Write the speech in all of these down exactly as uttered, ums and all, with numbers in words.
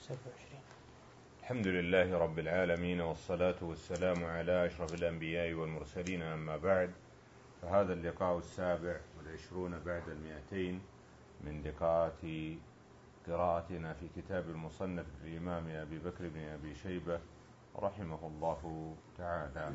الحمد لله رب العالمين، والصلاة والسلام على أشرف الأنبياء والمرسلين، أما بعد، فهذا اللقاء السابع والعشرون بعد المئتين من لقاءات قراءتنا في كتاب المصنف للإمام أبي بكر بن أبي شيبة رحمه الله تعالى.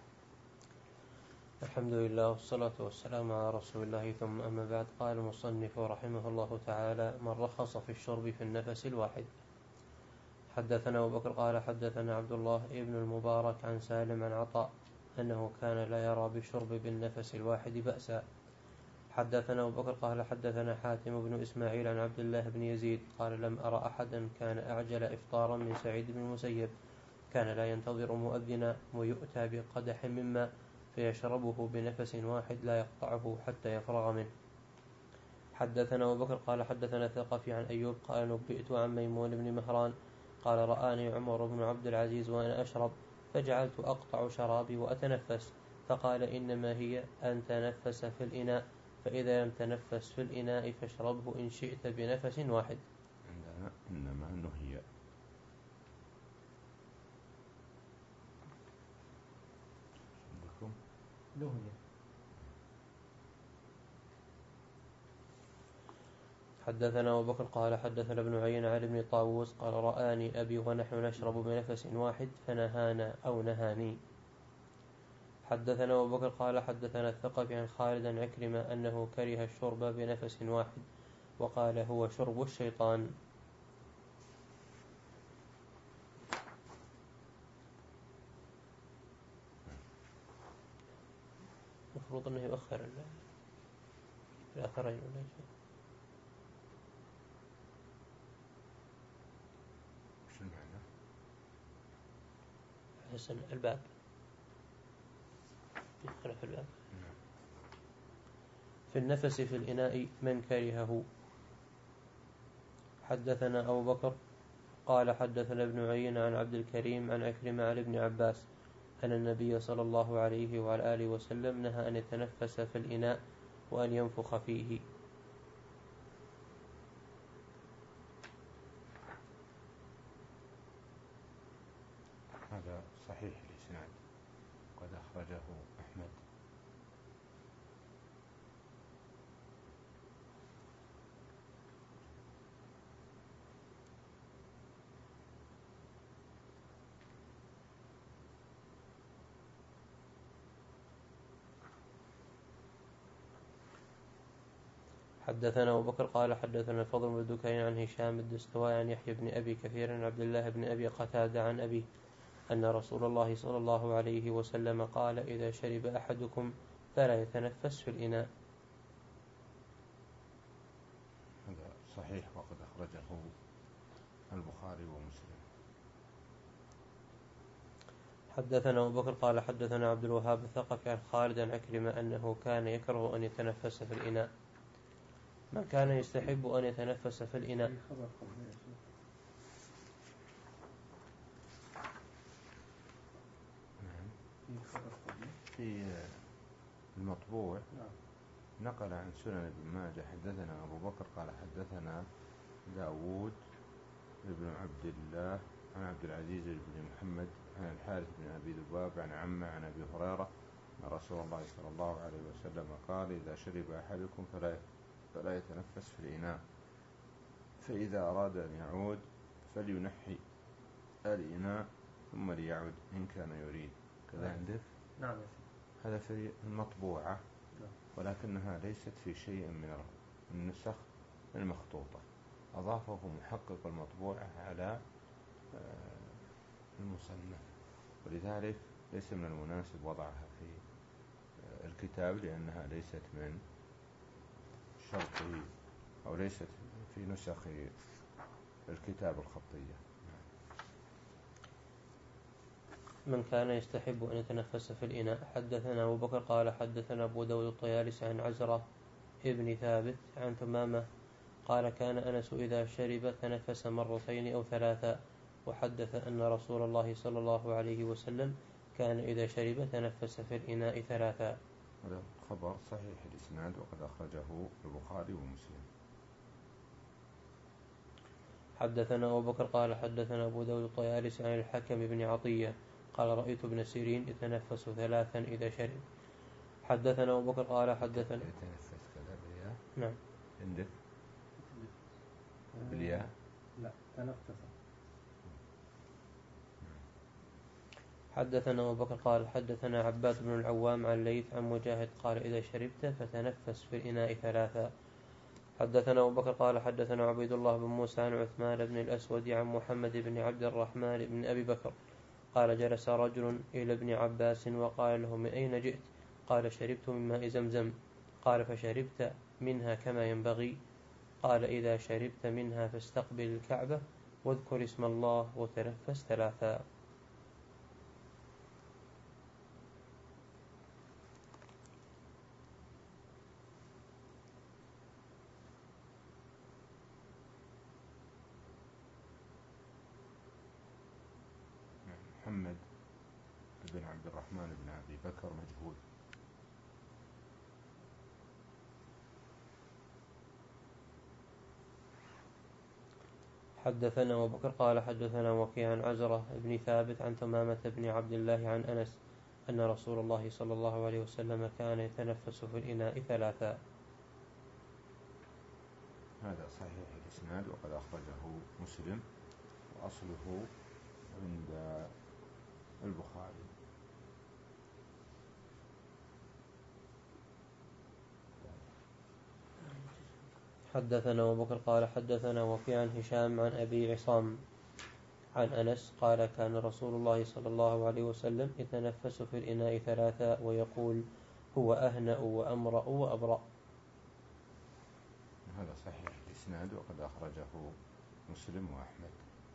الحمد لله والصلاة والسلام على رسول الله، ثم أما بعد. قال المصنف رحمه الله تعالى: من رخص في الشرب في النفس الواحد. حدثنا أبو بكر قال حدثنا عبد الله ابن المبارك عن سالم عن عطاء أنه كان لا يرى بالشرب بالنفس الواحد بأسا. حدثنا أبو بكر قال حدثنا حاتم بن إسماعيل عن عبد الله بن يزيد قال: لم أرى أحدا كان أعجل إفطارا من سعيد بن المسيب، كان لا ينتظر مؤذنا ويؤتى بقدح من ماء فيشربه بنفس واحد لا يقطعه حتى يفرغ منه. حدثنا أبو بكر قال حدثنا الثقفي عن أيوب قال: نبئت عن ميمون بن مهران قال: رآني عمر بن عبد العزيز وأنا أشرب فجعلت أقطع شرابي وأتنفس، فقال: إنما هي أن تنفس في الإناء، فإذا لم تنفس في الإناء فاشربه إن شئت بنفس واحد. عندنا إنما نهي. نهي. حدثنا أبو بكر قال حدثنا ابن عيينة عن ابن طاووس قال: رآني أبي ونحن نشرب بنفس واحد فنهانا أو نهاني. حدثنا أبو بكر قال حدثنا الثقفي عن خالد عن عكرمة أنه كره الشرب بنفس واحد وقال: هو شرب الشيطان. المفروض أنه يؤخر الآخرين ولا شيء. شو المعنى؟ حسن الباب يدخل في الباب. في النفس في الإناء من كرهه. حدثنا أبو بكر قال حدثنا ابن عيينة عن عبد الكريم عن عكرمة عن ابن عباس أن النبي صلى الله عليه وعلى آله وسلم نهى أن يتنفس في الإناء وأن ينفخ فيه. هذا صحيح الإسناد، قد أخرجه أحمد. حدثنا أبو بكر قال حدثنا الفضل بن دكين عن هشام الدستوائي عن يحيى بن أبي كثير عن عبد الله بن أبي قتادة عن أبي أن رسول الله صلى الله عليه وسلم قال: إذا شرب أحدكم فلا يتنفس في الإناء. هذا صحيح، وقد أخرجه البخاري ومسلم. حدثنا أبو بكر قال حدثنا عبد الوهاب الثقفي عن خالد عن عكرمة أنه كان يكره أن يتنفس في الإناء. من كان يستحب أن يتنفس في الإناء. في المطبوع نقل عن سنن ابن ماجه حدثنا أبو بكر قال حدثنا داود بن عبد الله عن عبد العزيز بن محمد عن الحارث بن أبي ذباب عن عمه عن أبي هريرة أن رسول الله صلى الله عليه وسلم قال: إذا شرب أحدكم فلا فلا يتنفس في الإناء، فإذا أراد أن يعود فلينحي الإناء ثم ليعود إن كان يريد. كذا عندك؟ نعم. هذا في المطبوعة، ولكنها ليست في شيء من النسخ المخطوطة، أضافه محقق المطبوعة على المصنف، ولذلك ليس من المناسب وضعها في الكتاب لأنها ليست من شرطه أو ليست في نسخ الكتاب الخطية. من كان يستحب أن يتنفس في الإناء. حدثنا أبو بكر قال حدثنا أبو داود الطيالسي عن عزرة ابن ثابت عن ثمامة قال: كان أنس إذا شرب تنفس مرتين أو ثلاثا. وحدث أن رسول الله صلى الله عليه وسلم كان إذا شرب تنفس في الإناء ثلاثا. هذا خبر صحيح الإسناد، وقد أخرجه البخاري ومسلم. حدثنا أبو بكر قال حدثنا أبو داود الطيالسي عن الحكم بن عطية قال رأيت ابن سيرين يتنفس ثلاثا إذا شرب. حدثنا أبو بكر قال حدثنا يتنفس كذا بالياء. نعم. عندك بالياء؟ لا تنفس. حدثنا أبو بكر قال حدثنا عباد بن العوام عن ليث عن مجاهد قال إذا شربت فتنفس في الإناء ثلاثا. حدثنا أبو بكر قال حدثنا عبيد الله بن موسى عن عثمان بن الأسود عن محمد بن عبد الرحمن بن أبي بكر قال جلس رجل إلى ابن عباس وقال له من أين جئت؟ قال شربت من ماء زمزم. قال فشربت منها كما ينبغي؟ قال إذا شربت منها فاستقبل الكعبة واذكر اسم الله وتنفس ثلاثا. محمد بن عبد الرحمن بن أبي بكر مجهول. حدثنا أبو بكر قال حدثنا وكيع عن عزرة بن ثابت عن تمامة بن عبد الله عن أنس أن رسول الله صلى الله عليه وسلم كان يتنفس في الإناء ثلاثا. هذا صحيح الإسناد وقد أخرجه مسلم وأصله عند البخاري. حدثنا أبو بكر قال حدثنا وكيع عن هشام عن أبي عصام عن أنس قال كان رسول الله صلى الله عليه وسلم يتنفس في الإناء ثلاثا ويقول هو أهنأ وأمرأ وأبرأ. هذا صحيح الإسناد وقد أخرجه مسلم وأحمد.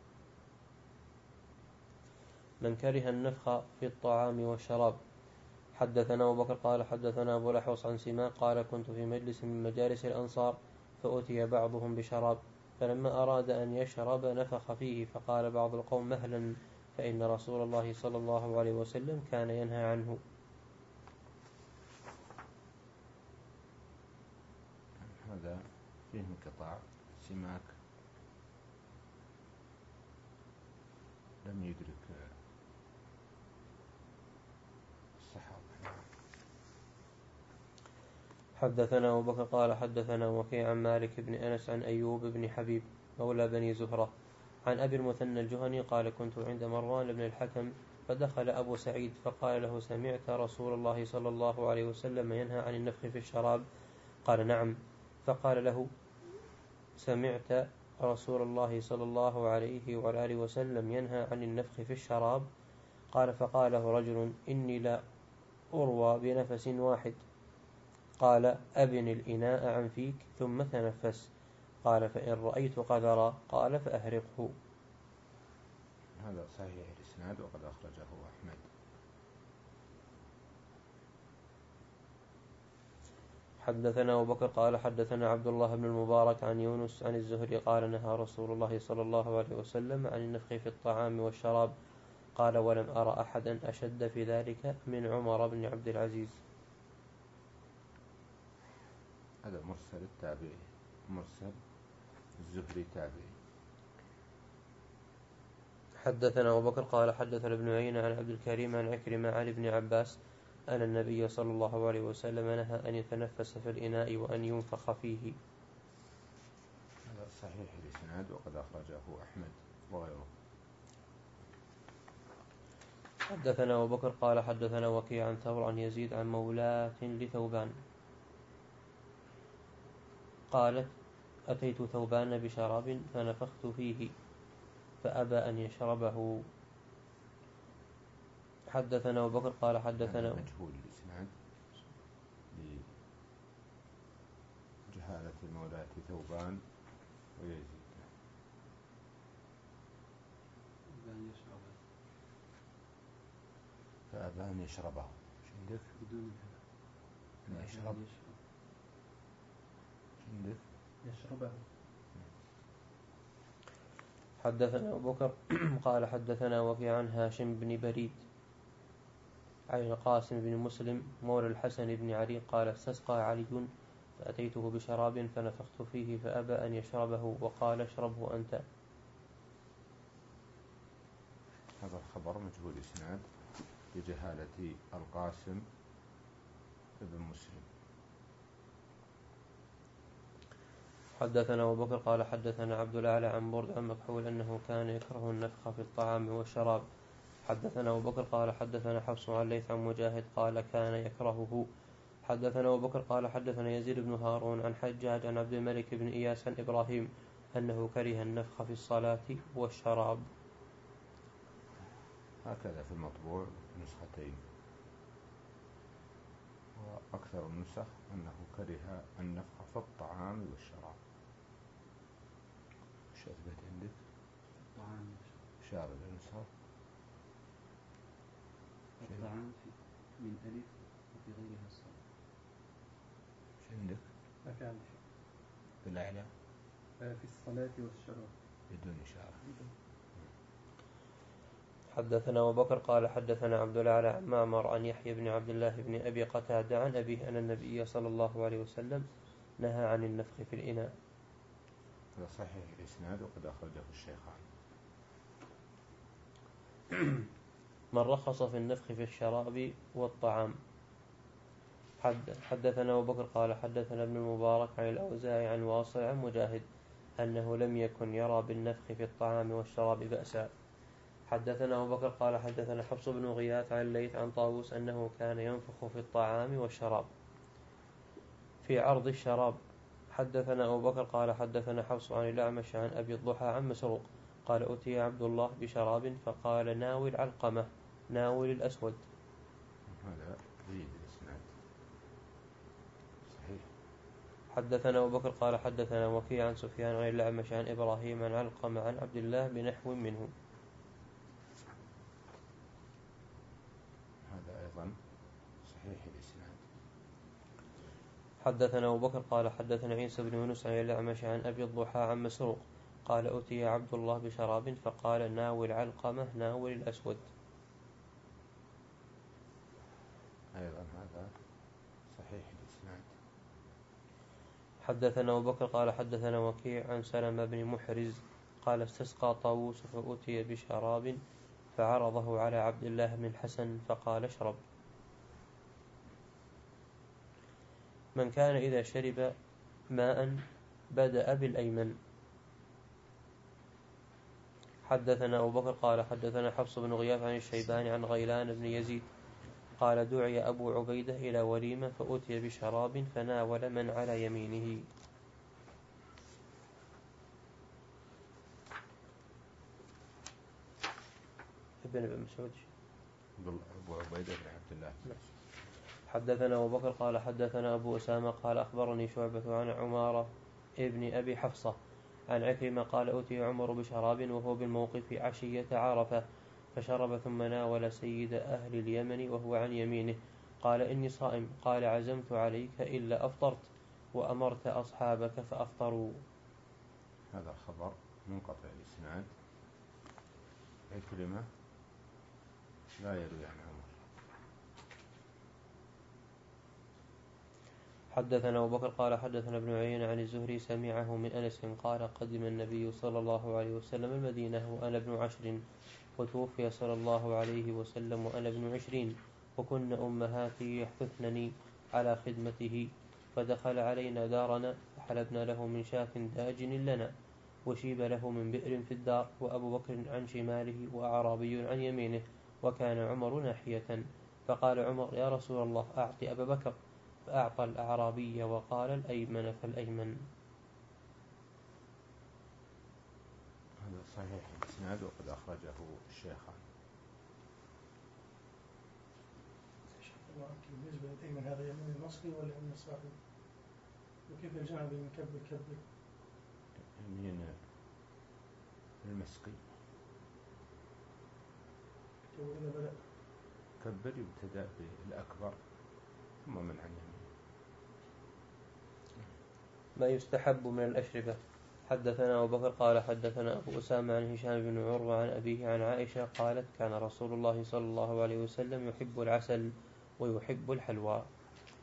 من كره النفخ في الطعام والشراب. حدثنا أبو بكر قال حدثنا أبو الأحوص عن سماك قال كنت في مجلس من مجالس الأنصار فأتي بعضهم بشراب فلما أراد أن يشرب نفخ فيه فقال بعض القوم مهلا فإن رسول الله صلى الله عليه وسلم كان ينهى عنه. هذا فيه انقطاع. سماك لم يدرك الصحابة. حدثنا أبو بكر قال حدثنا وكيع عن مالك بن أنس عن أيوب بن حبيب مولى بني زهرة عن أبي المثنى الجهني قال كنت عند مروان بن الحكم فدخل أبو سعيد فقال له سمعت رسول الله صلى الله عليه وسلم ينهى عن النفخ في الشراب؟ قال نعم. فقال له سمعت رسول الله صلى الله عليه وعلى آله وسلم ينهى عن النفخ في الشراب؟ قال فقال له رجل إني لا أروى بنفس واحد. قال أبن الإناء عن فيك ثم تنفس. قال فإن رأيت قدرا قال فأهرقه. هذا صحيح الإسناد وقد أخرجه أحمد. حدثنا أبو بكر قال حدثنا عبد الله بن المبارك عن يونس عن الزهري قال نهى رسول الله صلى الله عليه وسلم عن النفخ في الطعام والشراب. قال ولم أرى أحدا أشد في ذلك من عمر بن عبد العزيز. هذا مرسل التابعي، مرسل الزهري تابعي. حدثنا أبو بكر قال حدثنا ابن عيينة عن عبد الكريم عن عكرمة عن ابن عباس أن النبي صلى الله عليه وسلم نهى أن يتنفس في الإناء وأن ينفخ فيه. هذا صحيح الإسناد وقد أخرجه أحمد وغيره. حدثنا أبو بكر قال حدثنا وكيع عن ثور عن يزيد عن مولاة لثوبان قالت أتيت ثوبان بشراب فنفخت فيه فأبى أن يشربه. حدثنا أبو بكر قال حدثنا مجهول الإسناد لجهالة مولاة ثوبان ويزيد. فأبى أن يشربه. شو عندك؟ بدون أن يشرب. عندك؟ يشربه. حدثنا أبو بكر قال حدثنا وكيع عن هاشم بن بريد عن القاسم بن مسلم مولى الحسن بن علي قال استسقى علي فأتيته بشراب فنفخت فيه فأبى أن يشربه وقال اشربه أنت. هذا الخبر مجهول إسناد بجهالة القاسم ابن مسلم. حدثنا أبو بكر قال حدثنا عبد الأعلى عن برد عن مكحول أنه كان يكره النفخ في الطعام والشراب. حدثنا أبو بكر قال حدثنا حفص عن ليث عن مجاهد قال كان يكرهه. حدثنا أبو بكر قال حدثنا يزيد بن هارون عن حجاج عن عبد الملك بن إياس عن إبراهيم أنه كره النفخ في الصلاة والشراب. هكذا في المطبوع نسختين، وأكثر النسخ أنه كره النفخ في الطعام والشراب. وش أثبت عندك؟ الطعام شارب النسخة الطعام من ألف وفي غيرها الصلاة. وش عندك؟ ما كان شيء بالأعلى في الصلاة والشراب بدون إشارة. حدثنا أبو بكر قال حدثنا عبد الأعلى عن معمر عن يحيى بن عبد الله بن أبي قتادة عن أبيه أن النبي صلى الله عليه وسلم نهى عن النفخ في الإناء. هذا صحيح الإسناد وقد أخرجه الشيخان. من رخص في النفخ في الشراب والطعام. حدثنا أبو بكر قال حدثنا ابن المبارك عن الأوزاعي عن واصل عن مجاهد أنه لم يكن يرى بالنفخ في الطعام والشراب بأسا. حدثنا أبو بكر قال حدثنا حفص بن غياث عن الليث عن طاووس أنه كان ينفخ في الطعام والشراب في عرض الشراب. حدثنا أبو بكر قال حدثنا حفص عن الأعمش عن أبي الضحى عن مسروق قال أتي عبد الله بشراب فقال ناول علقمة ناول الأسود. هذا جيد الإسناد صحيح. حدثنا أبو بكر قال حدثنا وكيع عن سفيان عن الأعمش عن إبراهيم عن علقمة عن عبد الله بنحو منه. هذا أيضا صحيح الإسناد. حدثنا أبو بكر قال حدثنا عيسى بن يونس عن الأعمش عن أبي الضحى عن مسروق قال أتي عبد الله بشراب فقال ناول علقمة ناول الأسود. أيضا هذا صحيح الإسناد. حدثنا أبو بكر قال حدثنا وكيع عن سلمة بن محرز قال استسقى طاووس فأتي بشراب فعرضه على عبد الله بن الحسن فقال اشرب. من كان إذا شرب ماء بدأ بالأيمن. حدثنا أبو بكر قال حدثنا حفص بن غياث عن الشيباني عن غيلان بن يزيد قال دعي أبو عبيدة إلى وليمة فأتي بشراب فناول من على يمينه. ابن ابن مسعود أبو عبيدة بن عبد الله. حدثنا أبو بكر قال حدثنا أبو أسامة قال أخبرني شعبة عن عمارة ابن أبي حفصة عن عكرمة قال أتي عمر بشراب وهو بالموقف عشية عرفة فشرب ثم ناول سيد أهل اليمن وهو عن يمينه قال إني صائم قال عزمت عليك إلا أفطرت وأمرت أصحابك فأفطروا. هذا الخبر منقطع الإسناد. عكرمة لا يروي عن عمر. حدثنا أبو بكر قال حدثنا ابن عيينة عن الزهري سمعه من أنس قال قدم النبي صلى الله عليه وسلم المدينة وأنا ابن عشر وتوفي صلى الله عليه وسلم وأنا ابن عشرين وكن أمهاتي يحثثنني على خدمته فدخل علينا دارنا فحلبنا له من شاة داجن لنا وشيب له من بئر في الدار وأبو بكر عن شماله وأعرابي عن يمينه وكان عمر ناحية فقال عمر يا رسول الله أعطي أبا بكر فأعطى الأعرابي وقال الأيمن فالأيمن. هذا صحيح الإسناد وقد أخرجه الشيخان. بالنسبة للأيمن هذا يمين المصري ولا يمين الصاحب؟ وكيف الجمع بين كبر كبر؟ يمين المسقي. وإذا بدأ كبر يبتدأ بالأكبر ثم من عن يمين. ما يستحب من الأشربة. حدثنا أبو بكر قال حدثنا أبو أسامة عن هشام بن عروة عن أبيه عن عائشة قالت كان رسول الله صلى الله عليه وسلم يحب العسل ويحب الحلوى.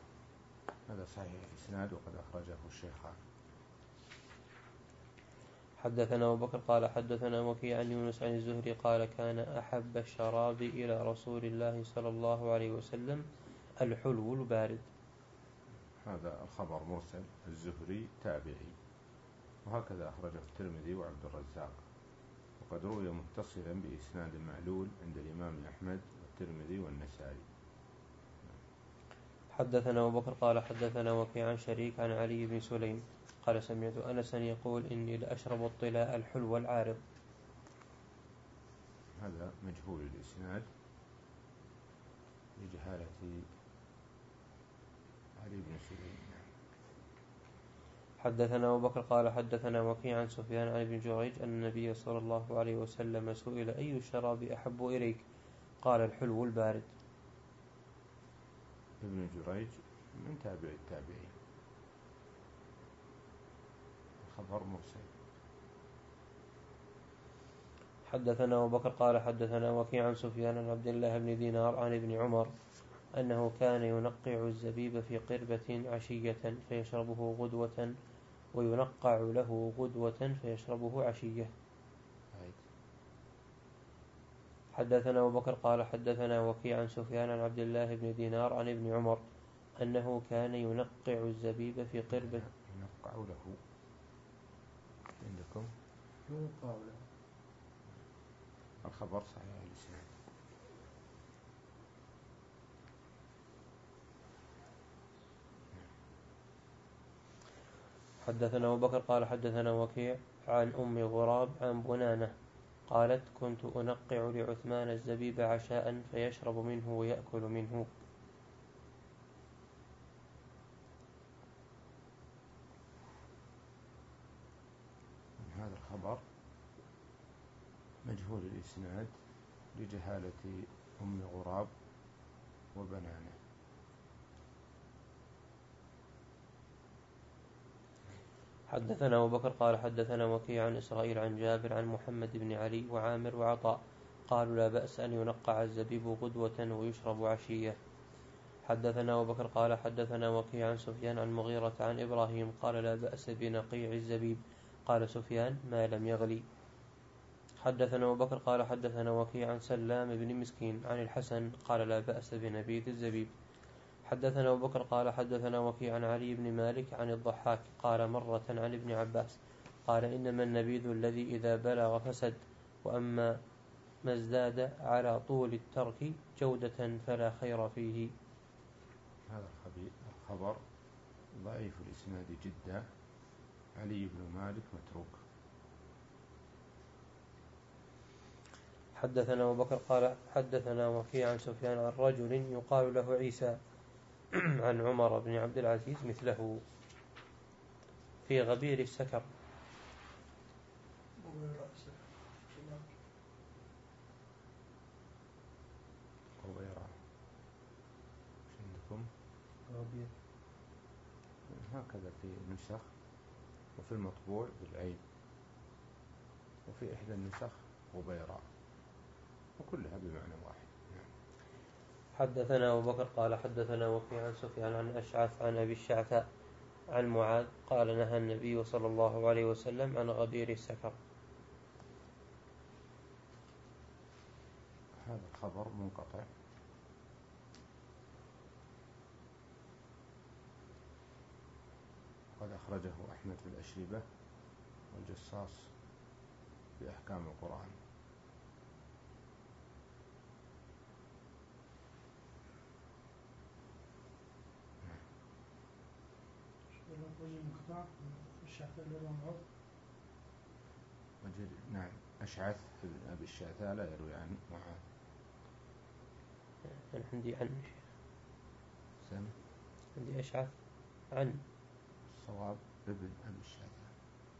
هذا صحيح الإسناد وقد أخرجه الشيخان. حدثنا أبو بكر قال حدثنا وكيع عن يونس عن الزهري قال كان أحب الشراب إلى رسول الله صلى الله عليه وسلم الحلو البارد. هذا الخبر مرسل، الزهري تابعي، وهكذا أخرجه الترمذي وعبد الرزاق، وقد روي متصلا بإسناد معلول عند الإمام أحمد والترمذي والنسائي. حدثنا أبو بكر قال حدثنا وكيع عن شريك عن علي بن سليم قال سمعت أنسا يقول إني لأشرب الطلاء الحلو العارض. هذا مجهول الإسناد لجهالة علي بن سليم. حدثنا أبو بكر قال حدثنا وكيع عن سفيان عن ابن جريج أن النبي صلى الله عليه وسلم سئل أي الشراب أحب إليك قال الحلو البارد. ابن جريج من تابع التابعين، خبر مرسل. حدثنا أبو بكر قال حدثنا وكيع عن سفيان عن عبد الله بن دينار عن ابن عمر أنه كان ينقع الزبيب في قربة عشية فيشربه غدوة وينقع له غدوة فيشربه عشية. حدثنا أبو بكر قال حدثنا وكيع عن سفيان عن عبد الله بن دينار عن ابن عمر أنه كان ينقع الزبيب في قربة. ينقع له عندكم ينقع له الخبر صحيح الإسناد. حدثنا أبو بكر قال حدثنا وكيع عن أم غراب عن بنانة قالت كنت أنقع لعثمان الزبيب عشاء فيشرب منه ويأكل منه. هذا الخبر مجهول الإسناد لجهالة أم غراب وبنانه. حدثنا أبو بكر قال حدثنا وكيع عن إسرائيل عن جابر عن محمد بن علي وعامر وعطاء قالوا لا بأس أن ينقع الزبيب غدوة ويشرب عشية. حدثنا أبو بكر قال حدثنا وكيع عن سفيان عن مغيرة عن إبراهيم قال لا بأس بنقيع الزبيب. قال سفيان ما لم يغلي. حدثنا أبو بكر قال حدثنا وكيع عن سلام بن مسكين عن الحسن قال لا بأس بنبيذ الزبيب. حدثنا أبو بكر قال حدثنا وكيع عن علي بن مالك عن الضحاك قال مرة عن ابن عباس قال إنما النبيذ الذي إذا بلغ فسد، وأما ما ازداد على طول الترك جودة فلا خير فيه. هذا الخبر ضعيف الإسناد جدا، علي بن مالك متروك. حدثنا أبو بكر قال حدثنا وكيع عن سفيان عن رجل يقال له عيسى عن عمر بن عبد العزيز مثله في غبير السكر. غبيرة عندكم غبير هكذا في نسخ، وفي المطبوع بالعين، وفي إحدى النسخ غبيرة، وكلها بمعنى واحد. حدثنا أبو بكر قال حدثنا وكيع عن سفيان عن أشعث عن أبي الشعثاء عن معاذ قال نهى النبي صلى الله عليه وسلم عن غبير السكر. هذا الخبر منقطع. قد أخرجه أحمد في الأشربة والجصاص في أحكام القرآن. وجد نعم أشعث بن أبي الشعثاء لا يروي عن معاذ. أنا عندي عن سم عندي أشعث عن الصواب ابن أبي الشعثاء.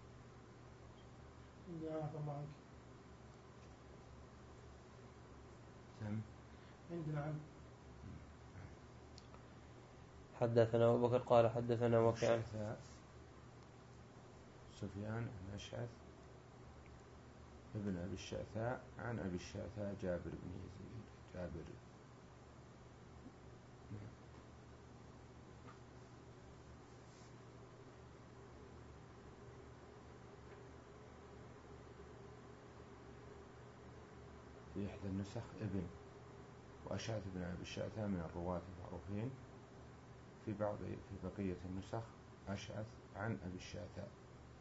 سم عندنا عن حدثنا أبو بكر قال حدثنا وكيع سفيان عن أشعث ابن أبي الشعثاء عن أبي الشعثاء جابر بن يزيد جابر. في إحدى النسخ ابن، وأشعث بن أبي الشعثاء من الرواة المعروفين. في بعض في بقية النسخ أشعث عن أبي الشعثاء.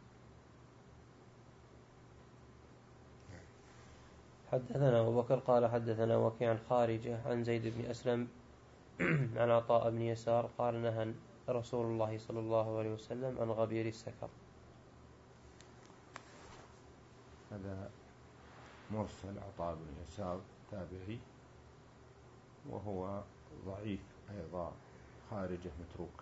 حدثنا أبو بكر قال حدثنا وكيع عن خارجة عن زيد بن أسلم عن عطاء بن يسار قال نهى رسول الله صلى الله عليه وسلم عن غبير السكر. هذا مرسل عطاء بن يسار تابعي، وهو ضعيف أيضا، خارجه متروك.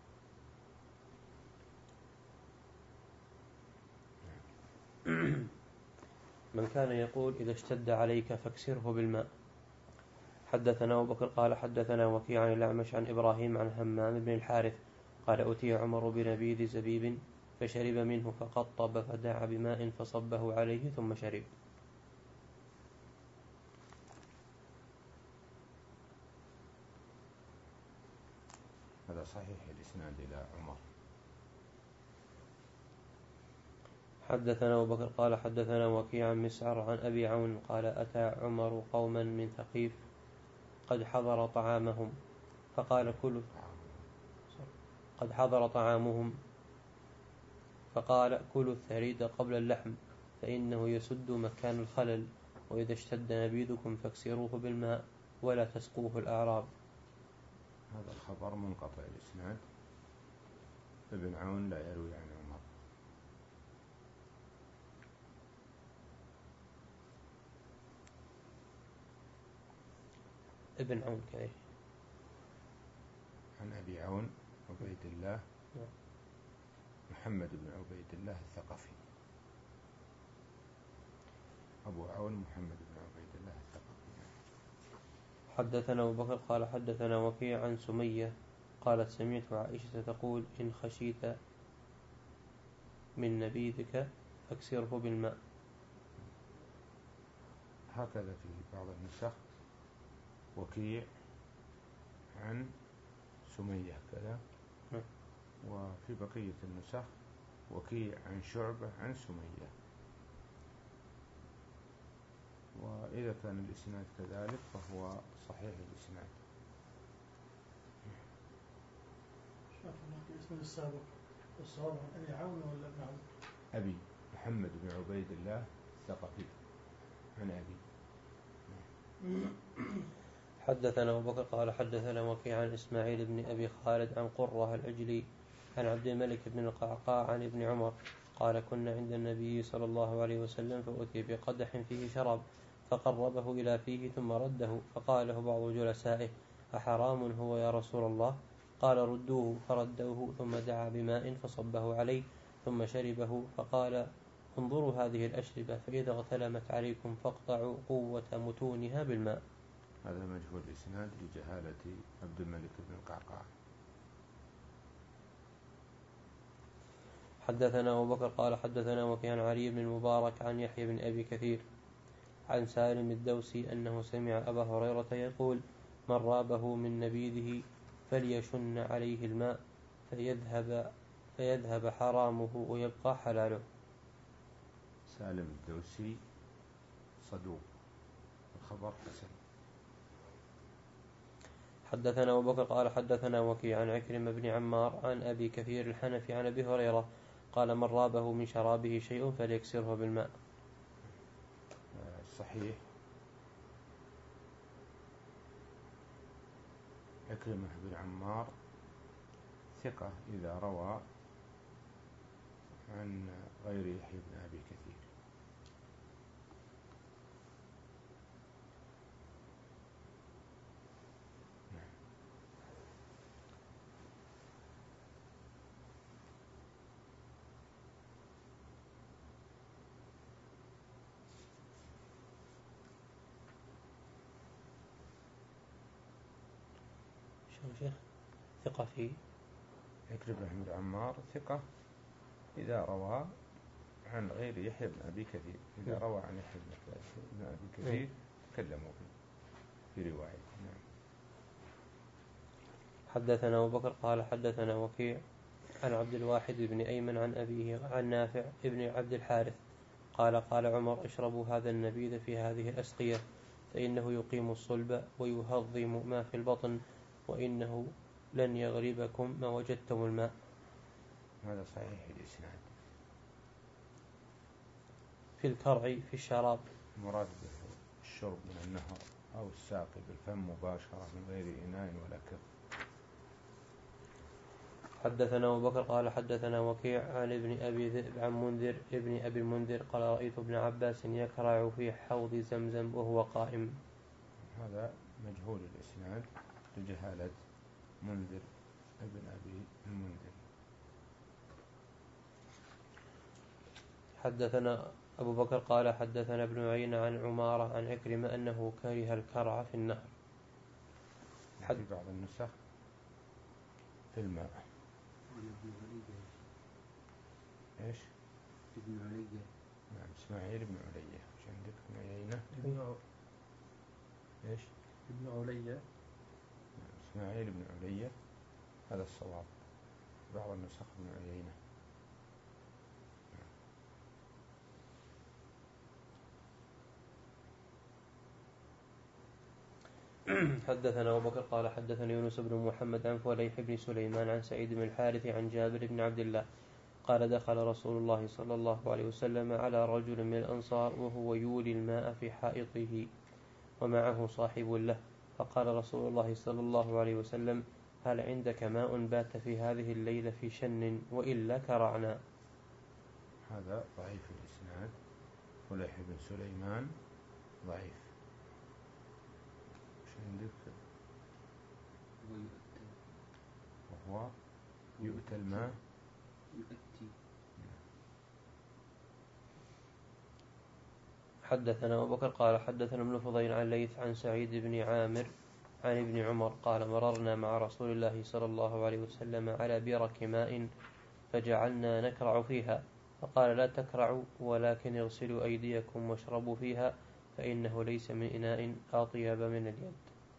من كان يقول إذا اشتد عليك فاكسره بالماء. حدثنا أبو بكر قال حدثنا وكيع عن الأعمش عن إبراهيم عن همام بن الحارث قال أتي عمر بنبيذ زبيب فشرب منه فقطب فدعا بماء فصبه عليه ثم شرب. هذا صحيح الإسناد إلى عمر. حدثنا أبو بكر قال حدثنا وكيع عن مسعر عن أبي عون قال أتى عمر قوما من ثقيف قد حضر طعامهم فقال كلوا قد حضر طعامهم فقال كلوا الثريد قبل اللحم فإنه يسد مكان الخلل، وإذا اشتد نبيذكم فاكسروه بالماء ولا تسقوه الأعراب. هذا الخبر منقطع الإسناد، ابن عون لا يروي عن عمر. ابن عون كيف؟ عن أبي عون عبيد الله محمد بن عبيد الله الثقفي. أبو عون محمد بن عبيد الله الثقفي. حدثنا أبو بكر قال حدثنا وكيع عن سمية قالت سمعت عائشة تقول إن خشيت من نبيذك فاكسره بالماء. هكذا في بعض النسخ وكيع عن سمية كذا، وفي بقية النسخ وكيع عن شعبة عن سمية. وإذا كان الإسناد كذلك فهو صحيح الإسناد. شاف الاسم السابق الصواب عن أبي عون ولا ابن عون؟ أبي محمد بن عبيد الله الثقفي عن أبي. حدثنا أبو بكر قال حدثنا وكيع عن إسماعيل بن أبي خالد عن قرة العجلي عن عبد الملك بن القعقاع عن ابن عمر قال كنا عند النبي صلى الله عليه وسلم فأتي بقدح فيه شراب فقربه إلى فيه ثم رده فقال له بعض جلسائه أحرام هو يا رسول الله؟ قال ردوه فردوه ثم دعا بماء فصبه عليه ثم شربه فقال انظروا هذه الأشربة فإذا اغتلمت عليكم فاقطعوا قوة متونها بالماء. هذا مجهول الإسناد لجهالة عبد الملك بن القعقاع. حدثنا أبو بكر قال حدثنا وكيع عن علي بن المبارك عن يحيى بن أبي كثير عن سالم الدوسي أنه سمع أبا هريرة يقول من رابه من نبيذه فليشن عليه الماء فيذهب, فيذهب حرامه ويبقى حلاله. سالم الدوسي صدوق، الخبر حسن. حدثنا أبو بكر قال حدثنا وكيع عن عكرمة بن عمار عن أبي كثير الحنفي عن أبي هريرة قال من رابه من شرابه شيء فليكسره بالماء. صحيح. عكرمة بن عمار ثقة إذا روى عن غير يحيى بن أبي كثير. شيخ ثقة فيه عكرمة بن عمار ثقة إذا روى عن غير يحيى بن أبي كثير. إذا روى عن يحيى بن أبي كثير تكلموا فيه في رواية. نعم. حدثنا أبو بكر قال حدثنا وكيع عن عبد الواحد بن أيمن عن أبيه عن نافع ابن عبد الحارث قال قال عمر اشربوا هذا النبيذ في هذه الأسقية فإنه يقيم الصلب ويهضم ما في البطن، وإنه لن يغلبكم ما وجدتم الماء. هذا صحيح الإسناد. في الكرع في الشراب. مراد به الشرب من النهر أو الساقي بالفم مباشرة من غير إناء ولا كف. حدثنا أبو بكر قال حدثنا وكيع عن ابن أبي ذئب عن منذر ابن أبي المنذر قال رأيت ابن عباس يكرع في حوض زمزم وهو قائم. هذا مجهول الإسناد لجهالة منذر ابن أبي المنذر. حدثنا أبو بكر قال حدثنا ابن عيينة عن عمارة عن عكرمة أنه كره الكرع في النهر. حد في بعض النسخ في الماء. إيش؟ ابن علية. نعم إسماعيل ابن علية. إيش عندك ابن عيينة؟ ابن عو... إيش؟ ابن علية. نعم إسماعيل ابن علية هذا الصواب. بعض النسخ ابن عيينة. حدثنا أبو بكر قال حدثنا يونس بن محمد عن فليح بن سليمان عن سعيد بن الحارث عن جابر بن عبد الله قال دخل رسول الله صلى الله عليه وسلم على رجل من الأنصار وهو يولي الماء في حائطه ومعه صاحب له، فقال رسول الله صلى الله عليه وسلم هل عندك ماء بات في هذه الليلة في شن وإلا كرعنا. هذا ضعيف الإسناد. فليح بن سليمان ضعيف. عندك وهو يؤتى الماء يؤتي. حدثنا أبو بكر قال حدثنا ابن فضيل عن ليث عن سعيد بن عامر عن ابن عمر قال مررنا مع رسول الله صلى الله عليه وسلم على برك ماء فجعلنا نكرع فيها، فقال لا تكرعوا ولكن اغسلوا أيديكم واشربوا فيها فإنه ليس من إناء أطيب من اليد.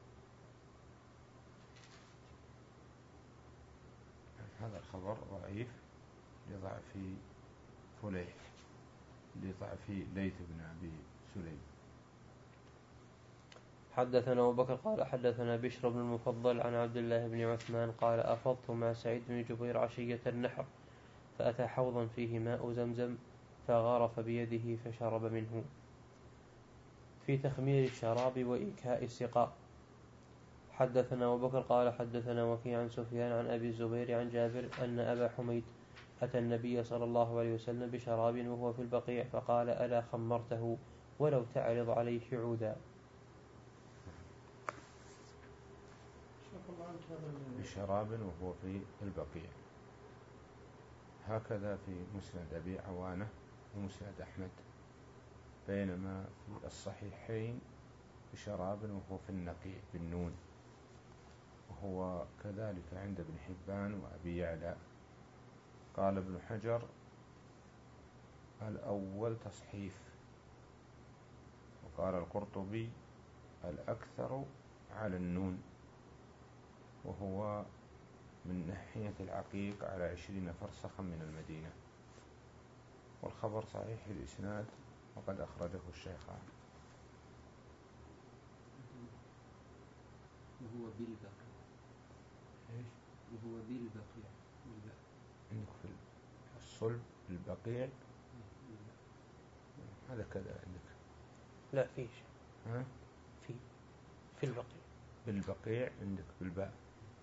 هذا الخبر ضعيف لضعف فليح لضعف ليث بن أبي سليم. حدثنا أبو بكر قال حدثنا بشر بن المفضل عن عبد الله بن عثمان قال أفضت مع سعيد بن جبير عشية النحر فأتى حوضا فيه ماء زمزم فغرف بيده فشرب منه. في تخمير الشراب وإيكاء السقاء. حدثنا أبو بكر قال حدثنا وكيع عن سفيان عن أبي الزبير عن جابر أن أبا حميد أتى النبي صلى الله عليه وسلم بشراب وهو في البقيع فقال ألا خمرته ولو تعرض عليه عودا. بشراب وهو في البقيع. هكذا في مسند أبي عوانة ومسند أحمد، بينما في الصحيحين بشراب وهو في النقيع بالنون، وهو كذلك عند ابن حبان وأبي يعلى. قال ابن حجر الأول تصحيف، وقال القرطبي الأكثر على النون، وهو من ناحية العقيق على عشرين فرسخا من المدينة. والخبر صحيح الإسناد وقد أخرجه الشيخان. وهو بالبقيع. إيش؟ وهو بالبقيع. عندك في الصلب البقيع هذا كذا عندك. لا فيش. ها؟ في في البقيع. بالبقيع عندك بالباء،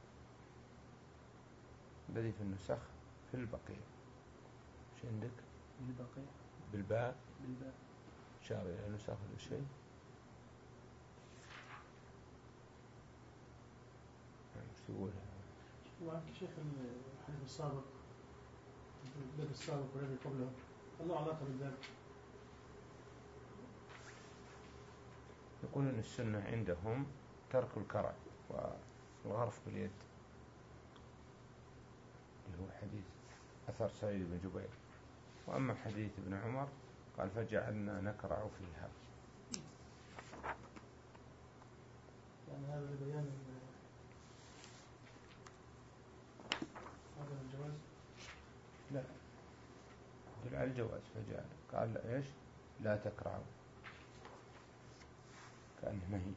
الذي في النسخ في البقيع. ايش عندك؟ بالبقيع بالباء. بالباء شار إلى نسخ ولا شيء؟ ايش تقول؟ وعنك شيخ الحديث السابق الباب السابق والذي قبله الله علاقة بالباب. يقول أن السنة عندهم ترك الكرع والغرف باليد، اللي هو حديث أثر سعيد بن جبير. وأما حديث ابن عمر قال فجعلنا نكرع فيها. يعني هذا لبيان هذا الجواز؟ لا، دل على الجواز. فجعل قال لا إيش لا تكرعوا، كأنه نهي.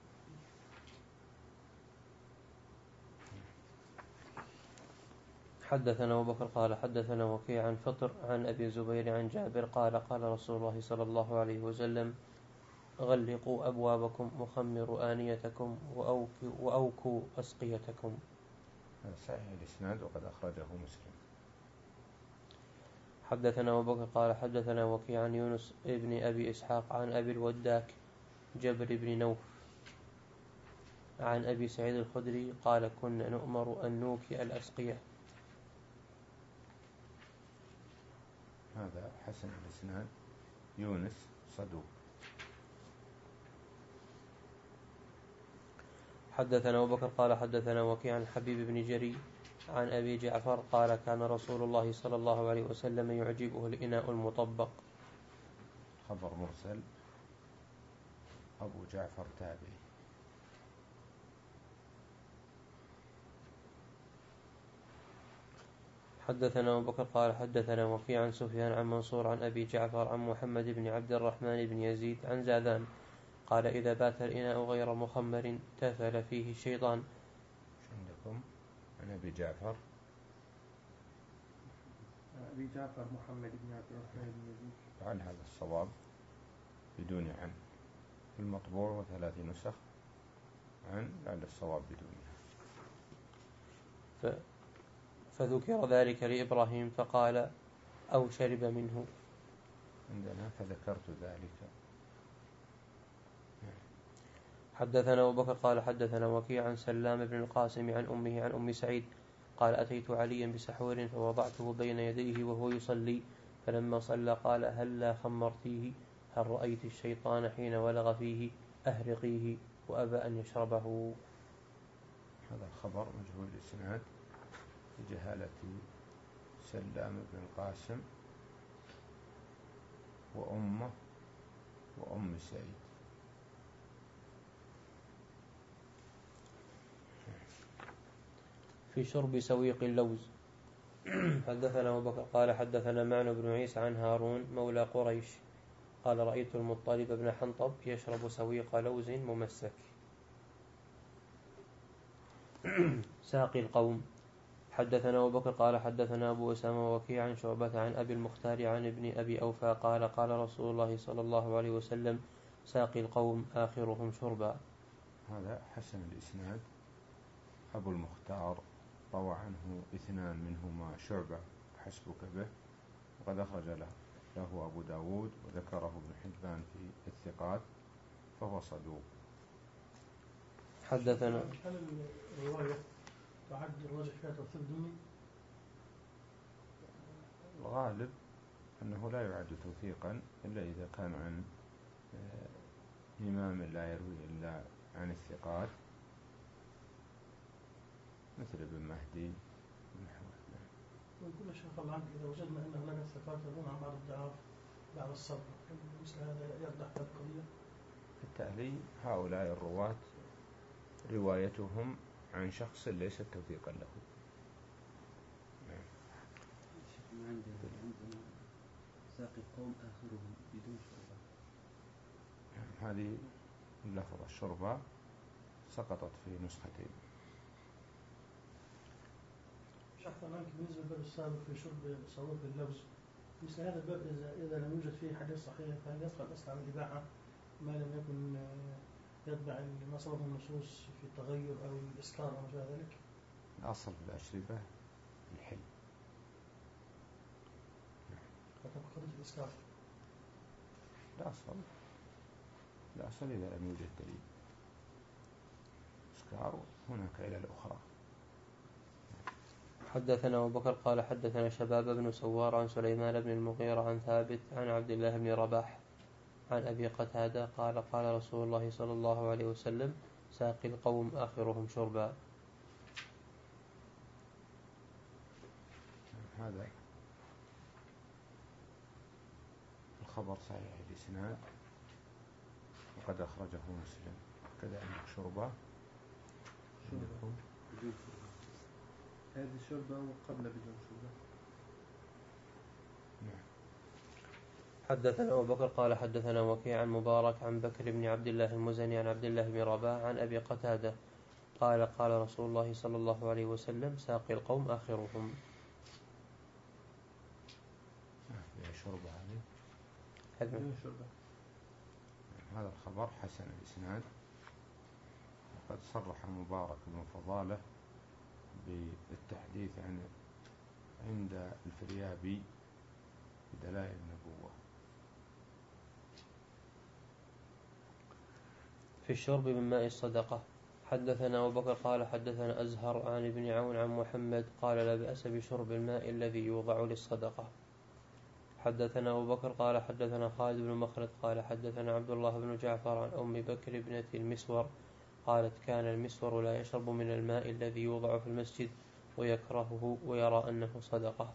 حدثنا أبو بكر قال حدثنا وكيع عن فطر عن أبي زبير عن جابر قال قال رسول الله صلى الله عليه وسلم غلقوا أبوابكم وخمروا آنيتكم وأوكوا, وأوكوا أسقيتكم. هذا صحيح الإسناد وقد أخرجه مسلم. حدثنا أبو بكر قال حدثنا وكيع عن يونس ابن أبي إسحاق عن أبي الوداك جبر بن نوف عن أبي سعيد الخدري قال كنا نؤمر أن نوكئ الأسقية. هذا حسن الإسناد، يونس صدوق. حدثنا أبو بكر قال حدثنا وكيع عن حبيب بن جري عن أبي جعفر قال كان رسول الله صلى الله عليه وسلم يعجبه الإناء المطبق. خبر مرسل، أبو جعفر تابعي. حدثنا أبو بكر قال حدثنا وكيع عن سفيان عن منصور عن أبي جعفر عن محمد بن عبد الرحمن بن يزيد عن زاذان قال إذا بات الإناء غير مخمر تفل فيه الشيطان. عندكم عن أبي جعفر أبي جعفر محمد بن عبد الرحمن بن يزيد. عن هذا الصواب بدون عن في المطبوع وثلاث نسخ عن بعد الصواب بدونها. ف... فذكر ذلك لإبراهيم فقال أو شرب منه. عندنا فذكرت ذلك. حدثنا أبو بكر قال حدثنا وكيع عن سلام بن القاسم عن أمه عن أم سعيد قال أتيت عليا بسحور فوضعته بين يديه وهو يصلي فلما صلى قال هل لا خمرتيه هل رأيت الشيطان حين ولغ فيه أهرقيه وأبى أن يشربه. هذا الخبر مجهول الإسناد بجهالة سلام بن القاسم وأمه وأم سعيد. في شرب سويق اللوز. حدثنا أبو بكر قال حدثنا معن بن عيسى عن هارون مولى قريش قال رأيت المطلب بن حنطب يشرب سويق لوز ممسك. ساقي القوم. حدثنا أبو بكر قال حدثنا أبو أسامة وكيع عن شعبة عن أبي المختار عن ابن أبي أوفى قال قال رسول الله صلى الله عليه وسلم ساقي القوم آخرهم شربا. هذا حسن الإسناد. أبو المختار روى عنه اثنان منهما شعبة حسبك به وقد أخرج له, له أبو داود وذكره ابن حبان في الثقات فهو صدوق. حدثنا هل الرواية تعد الراجح فيها توثيق ضمني؟ الغالب أنه لا يعد توثيقا إلا إذا كان عن إمام لا يروي إلا عن الثقات مثل ابن مهدي ونحوه. ونقول شيخ الله عنك إذا وجدنا أن هناك ثقات يروون عن بعض الضعاف بعد الصبر مثل هذا يرجح هذه القضية؟ بالتالي هؤلاء الرواة روايتهم عن شخص ليس توثيقا له. عندنا ساقي القوم آخرهم بدون شربة. هذه اللفظة الشربة سقطت في نسختين. شيخ الله عنك بالنسبة للباب السابق في شرب سويق اللوز مثل هذا الباب إذا إذا لم يوجد فيه حديث صحيح فهل يدخل أصلا عن الإباحة ما لم يكن يتبع ما صرف النصوص في التغير أو الإسكار أو ما شابه ذلك؟ الأصل في الأشربة الحل. فتبقى قضية الإسكار. الأصل الأصل إذا لم يوجد دليل إسكار هناك علل أخرى. حدثنا أبو بكر قال حدثنا شباب بن سوار عن سليمان بن المغيرة عن ثابت عن عبد الله بن رباح عن أبي قتادة قال قال رسول الله صلى الله عليه وسلم ساقي القوم آخرهم شربا. هذا الخبر صحيح الإسناد وقد أخرجه مسلم. كذا أنه شربا شربا هذه شربة وقبل بدون شربة. نعم. حدثنا أبو بكر قال حدثنا وكيع عن مبارك عن بكر بن عبد الله المزني عن عبد الله بن رباح عن أبي قتادة قال قال رسول الله صلى الله عليه وسلم ساقي القوم آخرهم. شربة هذه هذا الخبر حسن الإسناد، وقد صرح مبارك بن فضالة بالتحديث عن عند الفريابي بدلائل النبوة. في الشرب من ماء الصدقة. حدثنا أبو بكر قال حدثنا أزهر عن ابن عون عن محمد قال لا بأس بشرب الماء الذي يوضع للصدقة. حدثنا أبو بكر قال حدثنا خالد بن مخلد قال حدثنا عبد الله بن جعفر عن أم بكر ابنة المسور قالت كان المسور لا يشرب من الماء الذي يوضع في المسجد ويكرهه ويرى أنه صدقة.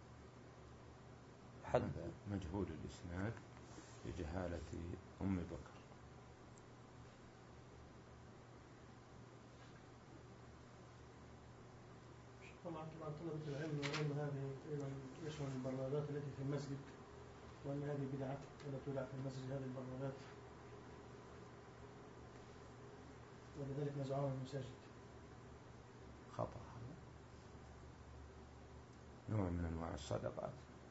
حد مجهول الإسناد لجهالة أم بكر. طبعا طلبة العلم يرون هذه أيضا يشمل البرادات التي في المسجد، وأن هذه بدعة ولا تودع في المسجد هذه البرادات، ولذلك نزعوها من المساجد. خطأ، نوع من أنواع الصدقات.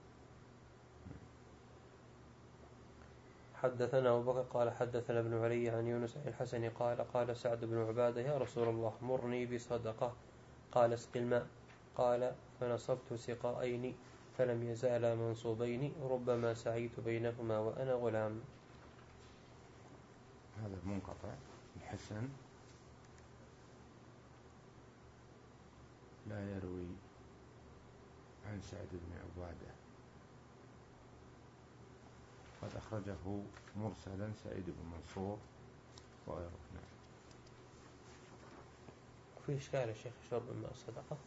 حدثنا أبو بكر قال حدثنا ابن علي عن يونس عن الحسن قال قال سعد بن عبادة يا رسول الله مرني بصدقة، قال اسق الماء، قال فنصبت سقائين فلم يزالا منصوبين ربما سعيت بينهما وأنا غلام. هذا منقطع. الحسن لا يروي عن سعد بن عبادة، قد أخرجه مرسلا سعيد بن منصور وغيره. في إشكال يا شيخ شرب الماء الصدقة؟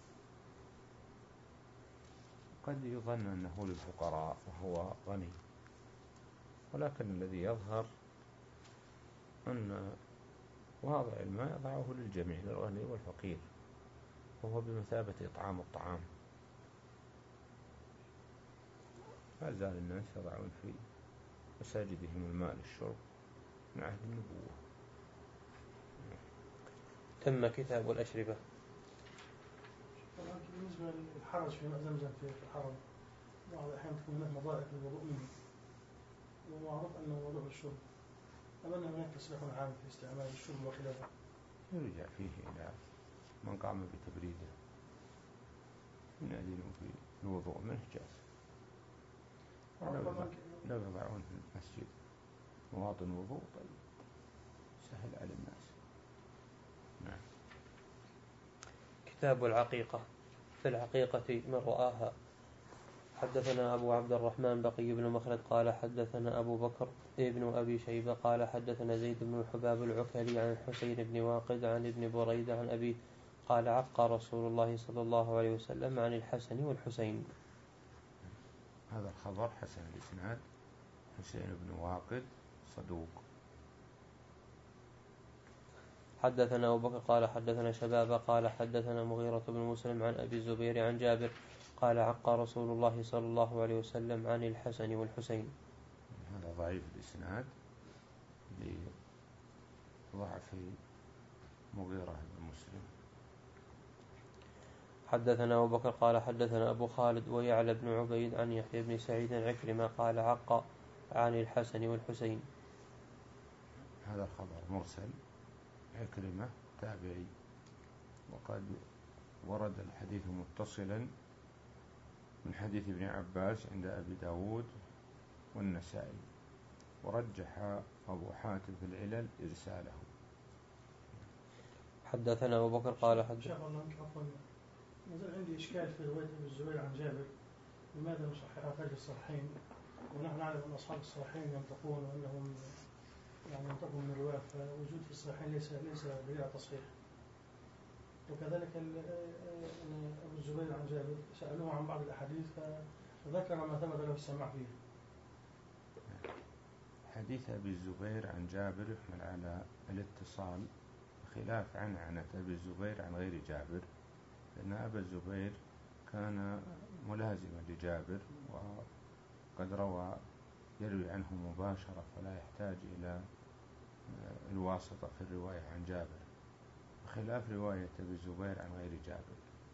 قد يظن أنه للفقراء وهو غني، ولكن الذي يظهر أن واضع الماء يضعه للجميع للغني والفقير، وهو بمثابة إطعام الطعام. ما زال الناس يضعون في مساجدهم الماء للشرب من عهد النبوة. تم كتاب الأشربة. طبعا بالنسبة للحرج في ماء زمزم في الحرم، بعض الأحيان تكون هناك مضائق للوضوء منه، ومعروف أنه موضوع الشرب، أم أن هناك تصريح عام في استعمال الشرب وخلافه؟ يرجع فيه إلى من قام بتبريده، من أذنه في الوضوء منه جاز. لو يضعون في المسجد مواطن وضوء طيب سهل على الناس. نعم. كتاب العقيقة. في العقيقة من رآها. حدثنا أبو عبد الرحمن بقي بن مخلد قال حدثنا أبو بكر ابن أبي شيبة قال حدثنا زيد بن الحباب العكلي عن الحسين بن واقد عن ابن بريدة عن أبي قال عق رسول الله صلى الله عليه وسلم عن الحسن والحسين. هذا الخبر حسن الإسناد، حسين بن واقد صدوق. حدثنا أبو بكر قال حدثنا شباب قال حدثنا مغيرة بن مسلم عن أبي الزبير عن جابر قال عق رسول الله صلى الله عليه وسلم عن الحسن والحسين. هذا ضعيف الإسناد لضعف مغيرة بن مسلم. حدثنا أبو بكر قال حدثنا أبو خالد ويعلى بن عبيد عن يحيى بن سعيد عكرمة قال عق عن الحسن والحسين. هذا الخبر مرسل، عكرمة تابعي، وقد ورد الحديث متصلا من حديث ابن عباس عند أبي داود والنسائي، ورجح أبو حاتم في العلل إرساله. حدثنا أبو بكر قال حدثنا شاء الله عفوا نزل عندي إشكال في رواية ابن الزبير عن جابر، لماذا نصحح خارج الصحيحين ونحن نعلم أن أصحاب الصحيحين ينطقون وأنهم يعني ينطقون من الرواية، فوجود في الصحيحين ليس ليس دليل على تصحيح. وكذلك أبو الزبير عن جابر سألوه عن بعض الأحاديث فذكر ما ثبت له السماع فيه. حديث أبي الزبير عن جابر يحمل على الاتصال، خلاف عنعنة أبي الزبير عن غير جابر، لأن أبا الزبير كان ملازما لجابر، وقد روى يروي عنه مباشرة فلا يحتاج إلى الواسطة في الرواية عن جابر، بخلاف رواية أبي الزبير عن غير جابر.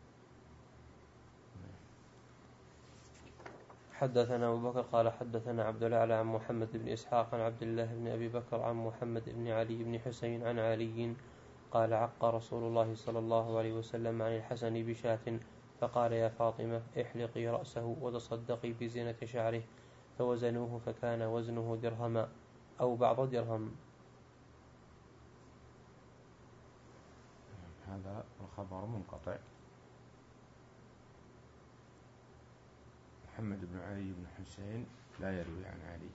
حدثنا أبو بكر قال حدثنا عبد الأعلى عن محمد بن إسحاق عن عبد الله بن أبي بكر عن محمد بن علي بن حسين عن علي قال عق رسول الله صلى الله عليه وسلم عن الحسن بشاة فقال يا فاطمة احلقي رأسه وتصدقي بزينة شعره، فوزنوه فكان وزنه درهما أو بعض درهم. هذا الخبر منقطع. محمد بن علي بن حسين لا يروي عن علي.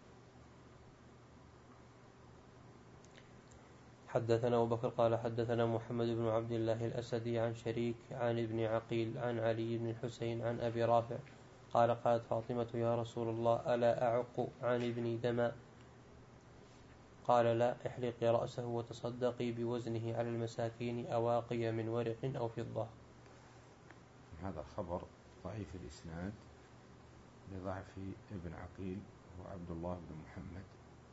حدثنا أبو بكر قال حدثنا محمد بن عبد الله الأسدي عن شريك عن ابن عقيل عن علي بن الحسين عن أبي رافع قال قالت فاطمة يا رسول الله ألا أعق عن ابني دما؟ قال لا، احلقي رأسه وتصدقي بوزنه على المساكين أواقي من ورق أو فضة. هذا خبر ضعيف الإسناد لضعف ابن عقيل وعبد الله بن محمد.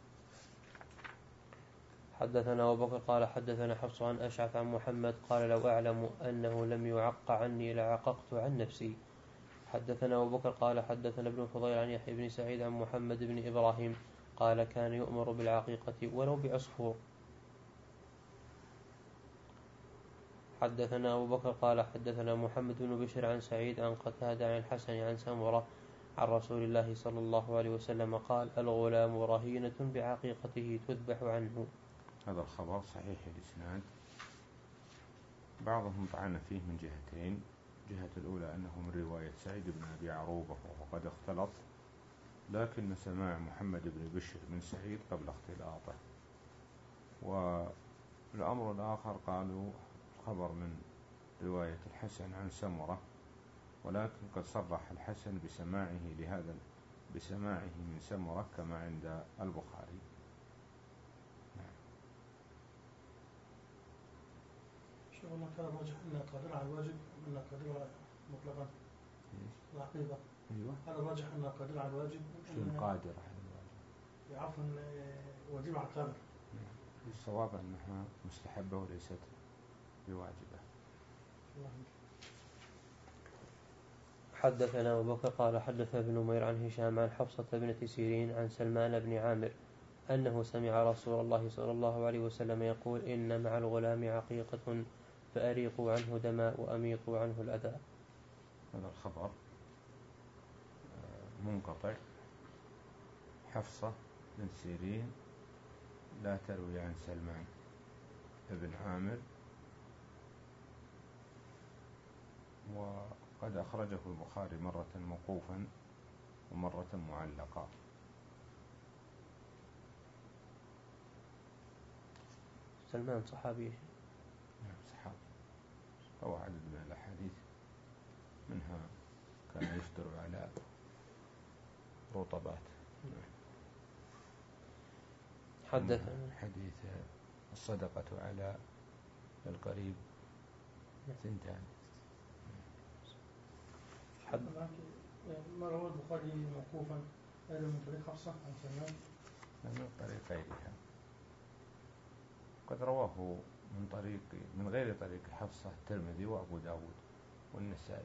حدثنا أبو بكر قال حدثنا حفص عن أشعث عن محمد قال لو أعلم أنه لم يعق عني لعققت عن نفسي. حدثنا أبو بكر قال حدثنا ابن فضيل عن يحيى بن سعيد عن محمد بن إبراهيم قال كان يؤمر بالعقيقة ولو بعصفور. حدثنا أبو بكر قال حدثنا محمد بن بشر عن سعيد عن قتادة عن الحسن عن سمرة عن رسول الله صلى الله عليه وسلم قال الغلام رهينة بعقيقته تذبح عنه. هذا الخبر صحيح الإسناد، بعضهم طعن فيه من جهتين. جهة الأولى أنه من رواية سعيد بن أبي عروبة وقد اختلط، لكن سماع محمد بن بشر من سعيد قبل اختلاطه. والأمر الآخر قالوا خبر من رواية الحسن عن سمرة، ولكن قد صرح الحسن بسماعه لهذا بسماعه من سمرة كما عند البخاري. شغلنا كان راجح أنها قادرة على الواجب وأنها قادرة مطلقا العقيدة. أيوة. هذا راجح أنها قادرة على الواجب. شو قادرة على الواجب؟ عفوا واجب على القادر. الصواب أنها مستحبة وليست بواجبة. حدثنا أبو بكر قال حدث ابن نمير عن هشام عن حفصة بنت سيرين عن سلمان بن عامر أنه سمع رسول الله صلى الله عليه وسلم يقول إن مع الغلام عقيقة فأريقوا عنه دماء وأميطوا عنه الأذى. هذا الخبر منقطع. حفصة بنت سيرين لا تروي عن سلمان بن عامر، وقد أخرجه البخاري مرة موقوفا ومرة معلقا. سلمان صحابي. نعم صحابي، أو عدد من الأحاديث منها كان يفطر على رطبات. حدثنا حديث الصدقة على القريب ثنتان. ما روى البخاري موقوفا هذا من طريق حفصة عن سلمان من طريق غيرها، قد رواه من طريق من غير طريق حفصة الترمذي وأبو داود والنسائي.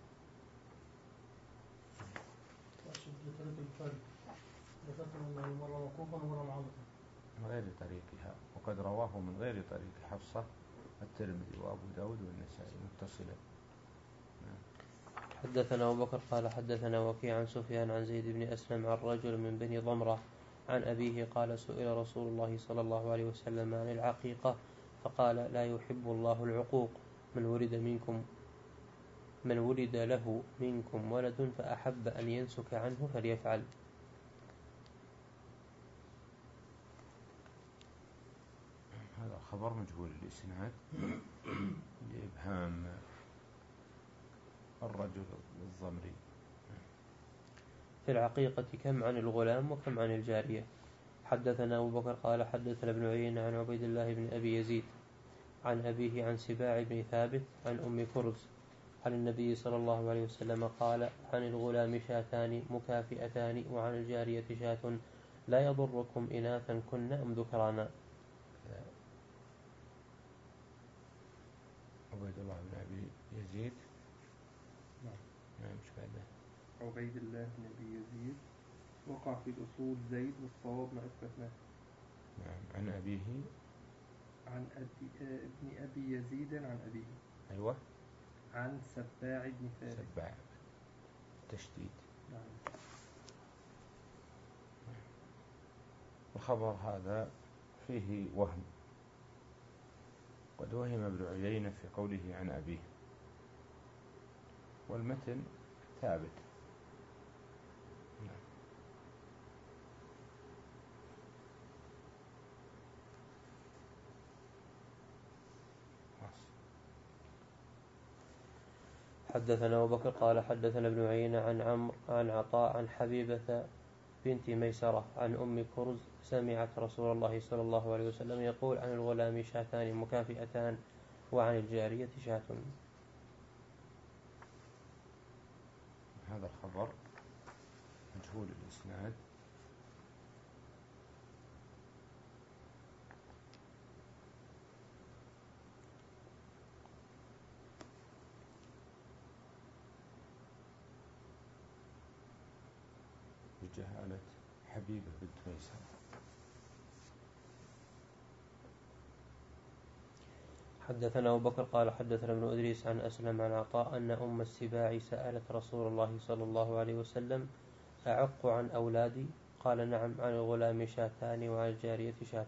أقصد بطريق البخاري ذكرت أنه مرة موقوفا ومرة معلقا من غير طريقها، وقد رواه من غير طريق حفصة الترمذي وأبو داود والنسائي متصلا. حدثنا أبو بكر قال حدثنا وكيع عن سفيان عن زيد بن أسلم عن رجل من بني ضمرة عن أبيه قال سئل رسول الله صلى الله عليه وسلم عن العقيقة فقال لا يحب الله العقوق، من ولد منكم من ولد له منكم ولد فأحب أن ينسك عنه فليفعل. هذا خبر مجهول الإسناد لإبهام الرجل الضمري. في العقيقة كم عن الغلام وكم عن الجارية. حدثنا أبو بكر قال حدثنا ابن عيينة عن عبيد الله بن أبي يزيد عن أبيه عن سباع بن ثابت عن أم كرز عن النبي صلى الله عليه وسلم قال عن الغلام شاتان مكافئتان وعن الجارية شاة لا يضركم إناثا كن أم ذكرانا. عبيد الله بن أبي يزيد. نعم. نعم مش بعده. عبيد الله بن أبي يزيد وقع في الأصول زيد والصواب ما أثبتناه. نعم. عن أبيه. عن أبي آه ابن أبي يزيد عن أبيه. أيوة. عن سباع بن فارس. سباع تشديد. نعم. الخبر هذا فيه وهم، قد وهم ابن عيينة في قوله عن أبيه، والمتن ثابت. نعم. حدثنا أبو بكر قال حدثنا ابن عيينة عن عمرو عن عطاء عن حبيبة بنت ميسرة عن أم كرز سمعت رسول الله صلى الله عليه وسلم يقول عن الغلام شاتان مكافئتان وعن الجارية شاة. هذا الخبر مجهول الإسناد، بجهالة حبيبة بنت ميسرة. حدثنا أبو بكر قال حدثنا ابن إدريس عن أسلم عن عطاء أن أم السباع سألت رسول الله صلى الله عليه وسلم أعق عن أولادي؟ قال نعم، عن الغلام شاتان وعن الجارية شاة.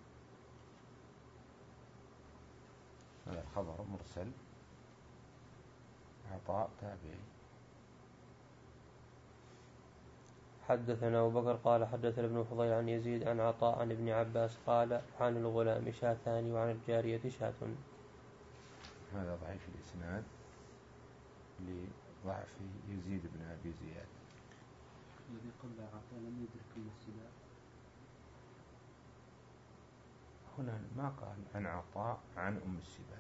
هذا الخبر مرسل، عطاء تابعي. حدثنا أبو بكر قال حدثنا ابن فضيل عن يزيد عن عطاء عن ابن عباس قال عن الغلام شاتان وعن الجارية شاة. هذا ضعيف الإسناد لضعف يزيد بن أبي زياد. الذي قبل عطاء لم يدرك من السباع. هنا ما قال عن عطاء عن أم السباع،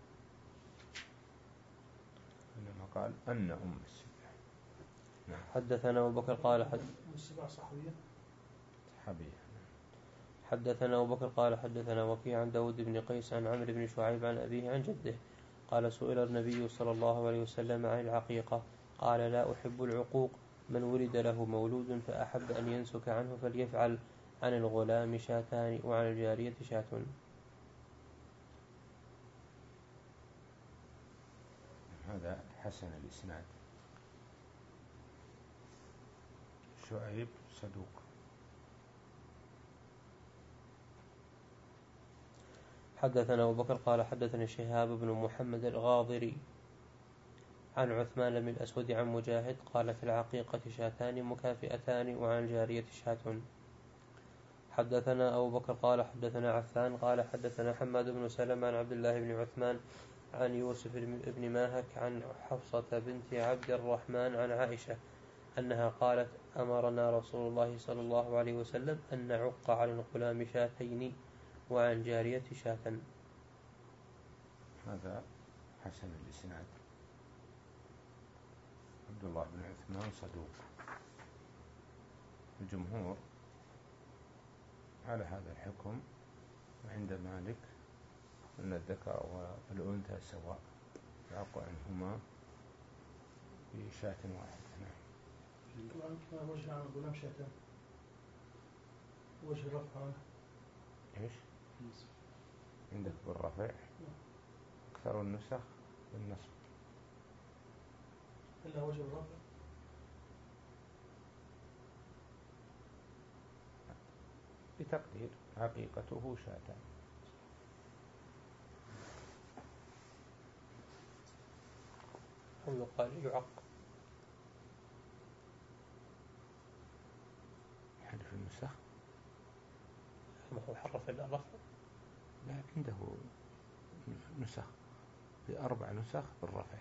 إنما قال أن أم السباع. نعم. حدثنا أبو بكر قال حد أم السباع صحوية صحابية. حدثنا أبو بكر قال حدثنا وكيع عن داود بن قيس عن عمرو بن شعيب عن أبيه عن جده قال سئل النبي صلى الله عليه وسلم عن العقيقة قال لا أحب العقوق، من ولد له مولود فأحب أن ينسك عنه فليفعل، عن الغلام شاتان وعن الجارية شاة. هذا حسن الإسناد. شعيب صدوق. حدثنا أبو بكر قال حدثنا شهاب بن محمد الغاضري عن عثمان بن الأسود عن مجاهد قال في العقيقة شاتان مكافئتان وعن الجارية شاة. حدثنا أبو بكر قال حدثنا عفان قال حدثنا حماد بن سلمة عن عبد الله بن عثمان عن يوسف بن ماهك عن حفصة بنت عبد الرحمن عن عائشة أنها قالت أمرنا رسول الله صلى الله عليه وسلم أن نعق على الغلام شاتين وعن جارية شاة. هذا حسن الإسناد. عبد الله بن عثمان صدوق. الجمهور على هذا الحكم، وعند مالك أن الذكر والأنثى سواء، يعق عنهما بشاة واحدة. نعم. طبعا كما وجه عن الغلام شاتان وجه الرفع إيش؟ عندك بالرفع، أكثر النسخ بالنصب. إلا وجه الرفع بتقدير حقيقته شاتان. أو يقال يعق. حذف النسخ ما هو حرف إلا الرفع. لا، عنده نسخ بأربع نسخ بالرفع.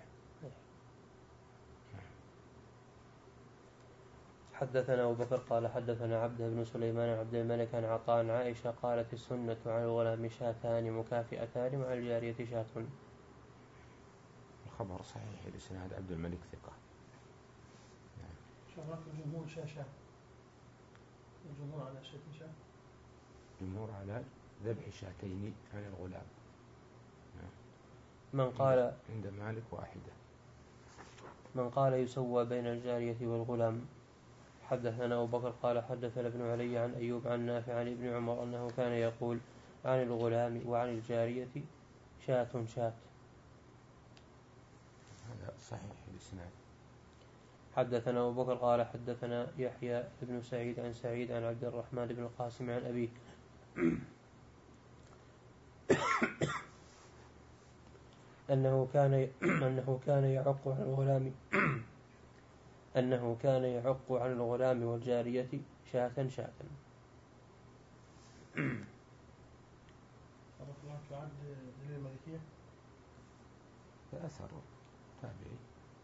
حدثنا أبو بكر قال حدثنا عبد بن سليمان عن عبد الملك عن عطاء عن عائشة قالت السنة عن الغلام شاتان مكافئتان وعن الجارية شاة. خبر صحيح الإسناد عبد الملك ثقة. شغلات الجمهور شاشة، الجمهور على شاة شاة، جمهور على ذبح شاتين عن الغلام. من قال عند مالك واحدة. من قال يسوى بين الجارية والغلام. حدثنا أبو بكر قال حدثنا ابن علي عن أيوب عن نافع عن ابن عمر أنه كان يقول عن الغلام وعن الجارية شاة شاة. هذا صحيح الإسناد. حدثنا أبو بكر قال حدثنا يحيى بن سعيد عن سعيد عن عبد الرحمن بن القاسم عن أبيه أنه كان أنه كان يعق عن الغلام أنه كان يعق عن الغلام والجارية شاة شاة. تعد دليل المالكية أثر تابعي.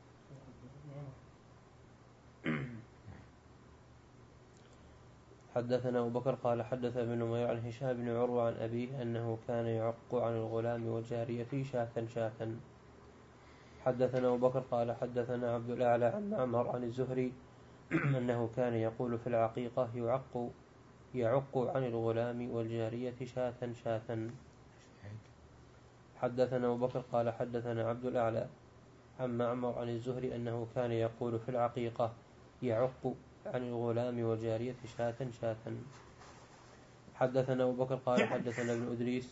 حدثنا أبو بكر قال حدث ابن نمير عن هشام بن عروة عن أبيه أنه كان يعق عن الغلام والجارية شاة شاة. حدثنا أبو بكر قال حدثنا عبد الأعلى عن معمر عن الزهري أنه كان يقول في العقيقة يعق يعق عن الغلام والجارية شاة شاة. حدثنا أبو بكر قال حدثنا عبد الأعلى عن معمر عن الزهري أنه كان يقول في العقيقة يعق عن الغلام والجارية شاة شاة. حدثنا أبو بكر قال حدثنا ابن أدريس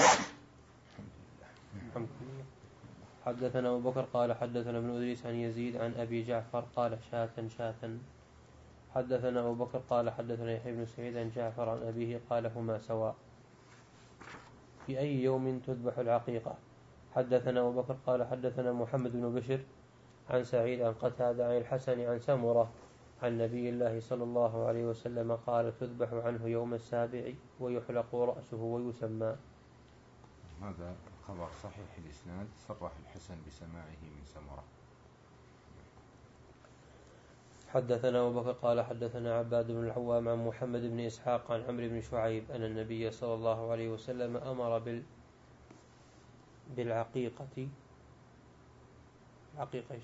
حدثنا أبو بكر قال حدثنا ابن أدريس عن يزيد عن أبي جعفر قال شاة شاة. حدثنا أبو بكر قال حدثنا يحيى بن سعيد عن جعفر عن أبيه قال هما سواء. في أي يوم تذبح العقيقة؟ حدثنا أبو بكر قال حدثنا محمد بن بشر عن سعيد عن قتادة عن الحسن عن سمرة عن نبي الله صلى الله عليه وسلم قال تذبح عنه يوم السابع ويحلق رأسه ويسمى. هذا خبر صحيح الإسناد، صرح الحسن بسماعه من سمرة. حدثنا أبو بكر قال حدثنا عباد بن العوام عن محمد بن إسحاق عن عمرو بن شعيب أن النبي صلى الله عليه وسلم أمر بال بالعقيقة عقيقة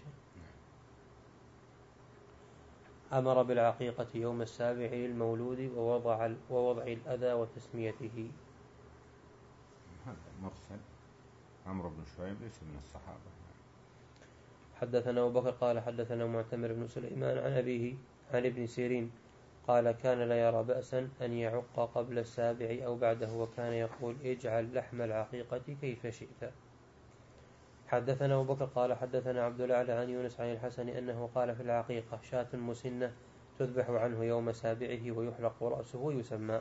أمر بالعقيقة يوم السابع للمولود ووضع ووضع الأذى وتسميته. هذا مرسل. عمرو بن شعيب ليس من الصحابة. حدثنا أبو بكر قال حدثنا معتمر بن سليمان عن أبيه عن ابن سيرين قال كان لا يرى بأسا أن يعق قبل السابع أو بعده وكان يقول اجعل لحم العقيقة كيف شئت. حدثنا أبو بكر قال حدثنا عبد الأعلى عن يونس عن الحسن أنه قال في العقيقة شاة مسنة تذبح عنه يوم سابعه ويحلق رأسه ويسمى.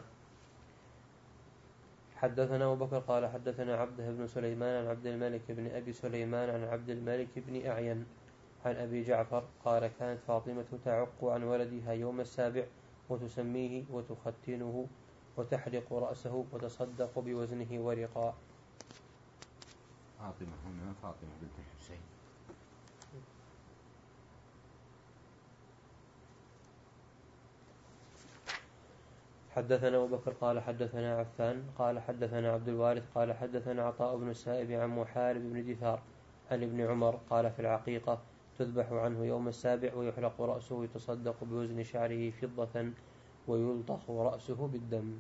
حدثنا أبو بكر قال حدثنا عبده بن سليمان عن عبد الملك بن أبي سليمان عن عبد الملك بن أعين عن أبي جعفر قال كانت فاطمة تعق عن ولدها يوم السابع وتسميه وتختنه وتحلق رأسه وتصدق بوزنه ورقاء. فاطمة هنا فاطمة بنت الحسين. حدثنا أبو بكر قال حدثنا عفان قال حدثنا عبد الوارث قال حدثنا عطاء بن السائب عن محارب بن دثار عن ابن عمر قال في العقيقة تذبح عنه يوم السابع ويحلق رأسه ويتصدق بوزن شعره فضة ويلطخ رأسه بالدم.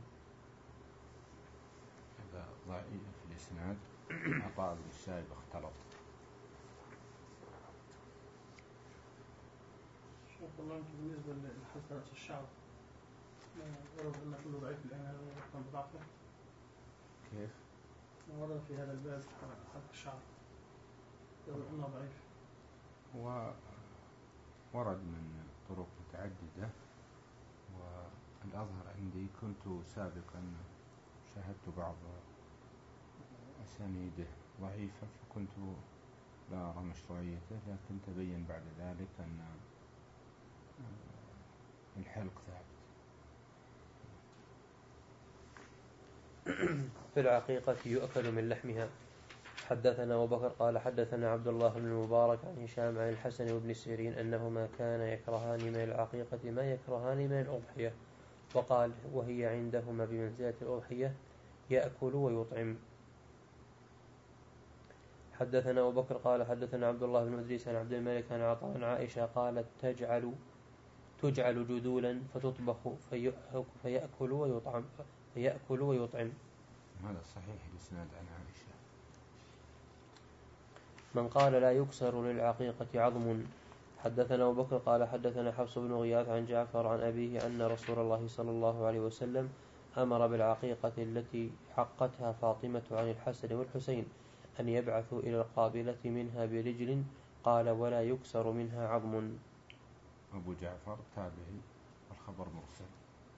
هذا ضعيف في الإسناد. عطاء بن السائب اختلط. شوف والله بالنسبة لحلق رأس الشعر ورد أن كله ضعيف الآن يحكم بضعفه. كيف؟ ورد في هذا الباب حلق الشعر يقول أنه ضعيف. وورد من طرق متعددة، والأظهر عندي كنت سابقا شاهدت بعض أسانيده ضعيفة فكنت لا أرى مشروعيته، لكن تبين بعد ذلك أن الحلق ثابت. في العقيقة يؤكل من لحمها. حدثنا أبو بكر قال حدثنا عبد الله بن المبارك عن هشام عن الحسن وابن سيرين أنهما كان يكرهان من العقيقة ما يكرهان من الأضحية، وقال وهي عندهما بمنزلة الأضحية يأكل ويطعم. حدثنا أبو بكر قال حدثنا عبد الله بن إدريس عن عبد الملك عن عطاء عن عائشة قالت تجعل تجعل جدولا فتطبخ فيأكل ويطعم فيأكل ويطعم. هذا صحيح الإسناد عن عائشة. من قال لا يكسر للعقيقة عظم. حدثنا أبو بكر قال حدثنا حفص بن غياث عن جعفر عن أبيه أن رسول الله صلى الله عليه وسلم أمر بالعقيقة التي حقتها فاطمة عن الحسن والحسين أن يبعثوا إلى القابلة منها برجل، قال ولا يكسر منها عظم. أبو جعفر تابعي والخبر مرسل.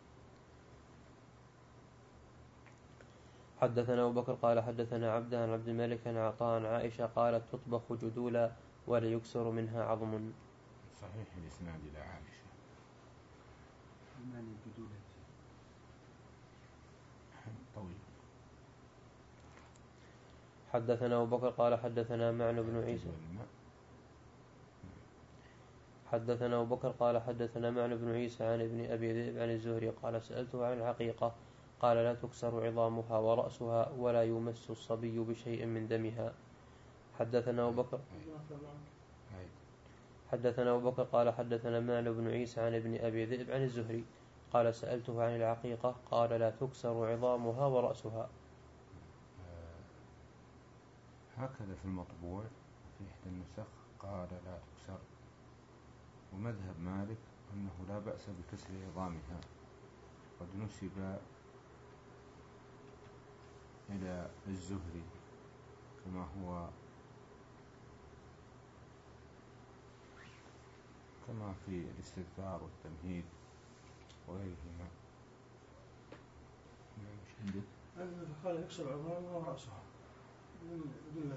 حدثنا أبو بكر قال حدثنا عبد عن عبد الملك عن عطاء عن عائشة قالت تطبخ جدولا ولا يكسر منها عظم. صحيح الإسناد إلى عائشة. طويل. حدثنا أبو بكر قال حدثنا معن بن عيسى حدثنا أبو بكر قال حدثنا معن بن عيسى عن ابن أبي ذئب عن الزهري قال سألته عن العقيقة قال لا تكسر عظامها ورأسها ولا يمس الصبي بشيء من دمها. حدثنا أبو بكر حدثنا أبو بكر قال حدثنا معن بن عيسى عن ابن أبي ذئب عن الزهري قال سألته عن العقيقة قال لا تكسر عظامها ورأسها. هكذا في المطبوع في إحدى النسخ قال لا تكسر، ومذهب مالك أنه لا بأس بكسر عظامها، قد نسب إلى الزهري كما هو كما في الاستذكار والتمهيد وغيرهما. مش عندك؟ قال يكسر عظامها ورأسها بالله.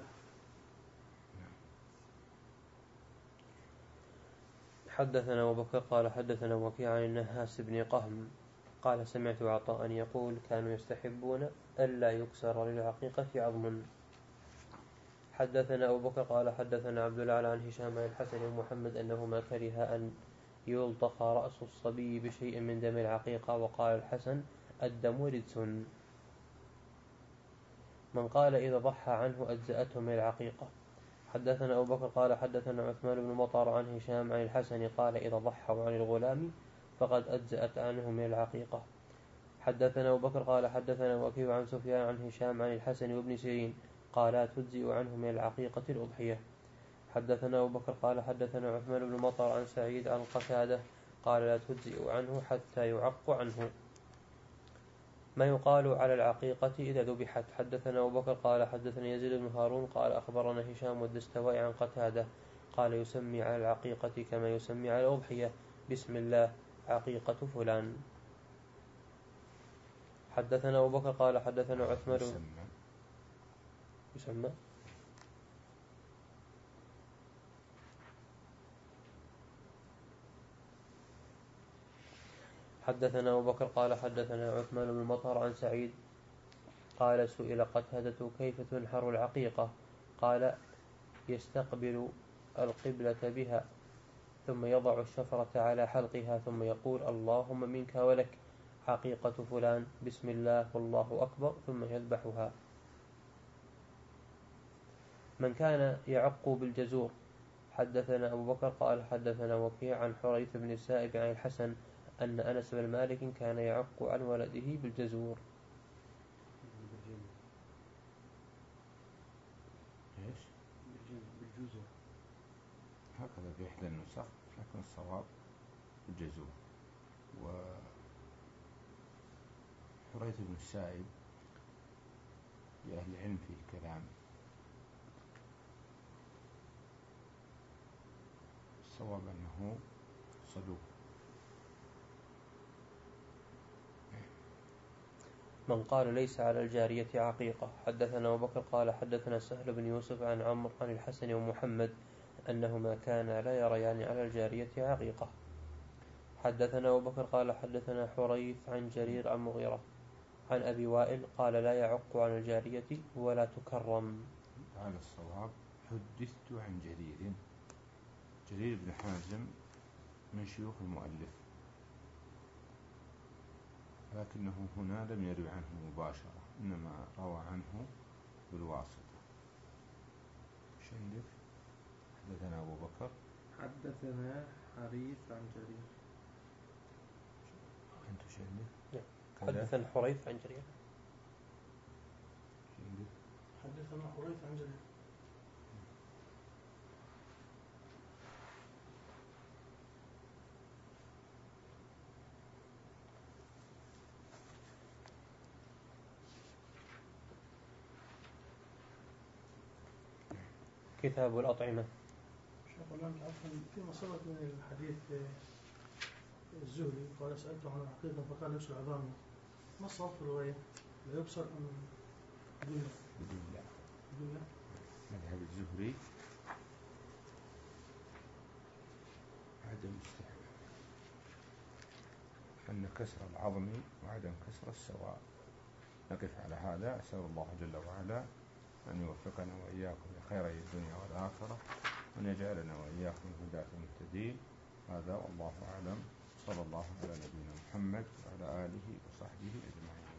حدثنا أبو بكر قال حدثنا وكيع عن النهاس بن قهم قال سمعت عطاء يقول كانوا يستحبون ألا يكسر للعقيقة عظم. حدثنا أبو بكر قال حدثنا عبد الأعلى عن هشام عن الحسن ومحمد أنهما كره أن يلطخ رأس الصبي بشيء من دم العقيقة، وقال الحسن الدم رجس. من قال إذا ضحى عنه أجزأته من العقيقة. حدثنا أبو بكر قال حدثنا عثمان بن مطر عن هشام عن الحسن قال إذا ضحوا عن الغلام فقد أجزأت عنه من العقيقة. حدثنا أبو بكر قال حدثنا وكيع عن سفيان عن هشام عن الحسن وابن سيرين قال تجزئ عنه من العقيقة الأضحية. حدثنا أبو بكر قال حدثنا عثمان بن مطر عن سعيد عن قتادة قال لا تجزئ عنه حتى يعق عنه. ما يقال على العقيقة إذا ذبحت. حدثنا أبو بكر قال حدثنا يزيد بن هارون قال أخبرنا هشام والدستوائي عن قتادة قال يسمي على العقيقة كما يسمي على الأضحية بسم الله عقيقة فلان. حدثنا أبو بكر قال حدثنا عثمان يسمى يسمى حدثنا أبو بكر قال حدثنا عثمان بن مطر عن سعيد قال سئل قتادة كيف تنحر العقيقة قال يستقبل القبلة بها ثم يضع الشفرة على حلقها ثم يقول اللهم منك ولك عقيقة فلان بسم الله والله أكبر ثم يذبحها. من كان يعق بالجزور. حدثنا أبو بكر قال حدثنا وكيع عن حريث بن السائب عن الحسن أن أنس بن مالك كان يعق عن ولده بالجزور. إيش؟ بالجزر هكذا في إحدى النسخ، لكن الصواب بالجزور. وحريث بن السائب لأهل العلم فيه كلام، الصواب أنه صدوق. من قال ليس على الجارية عقيقة. حدثنا أبو بكر قال حدثنا سهل بن يوسف عن عمرو عن الحسن ومحمد أنهما كانا لا يريان على الجارية عقيقة. حدثنا أبو بكر قال حدثنا حريث عن جرير عن مغيرة عن أبي وائل قال لا يعق عن الجارية ولا تكرم. هذا الصواب. حدثت عن جرير جرير بن حازم من شيوخ المؤلف، لكنه هنا لم يروي عنه مباشرة، إنما روى عنه بالواسطة. عندك؟ حدثنا أبو بكر. حدثنا حريث عن جرير. أنت شو عندك؟ حدثنا حريث عن جرير. حدثنا حريث عن جرير. كتاب الأطعمة. شيخ الله عفوا فيما سبق من الحديث الزهري قال سألته عن العقيدة فقال يبصر عظامه، ما الصواب في الغاية؟ لا يبصر أم بدون بدون لا بدون لا مذهب الزهري عدم استحباب أن كسر العظم وعدم كسر السواء. نقف على هذا. أسأل الله جل وعلا أن يوفقنا وإياكم لخيري الدنيا والآخرة وأن يجعلنا وإياكم هداة المهتدين. هذا والله أعلم. صلى الله على نبينا محمد وعلى آله وصحبه أجمعين.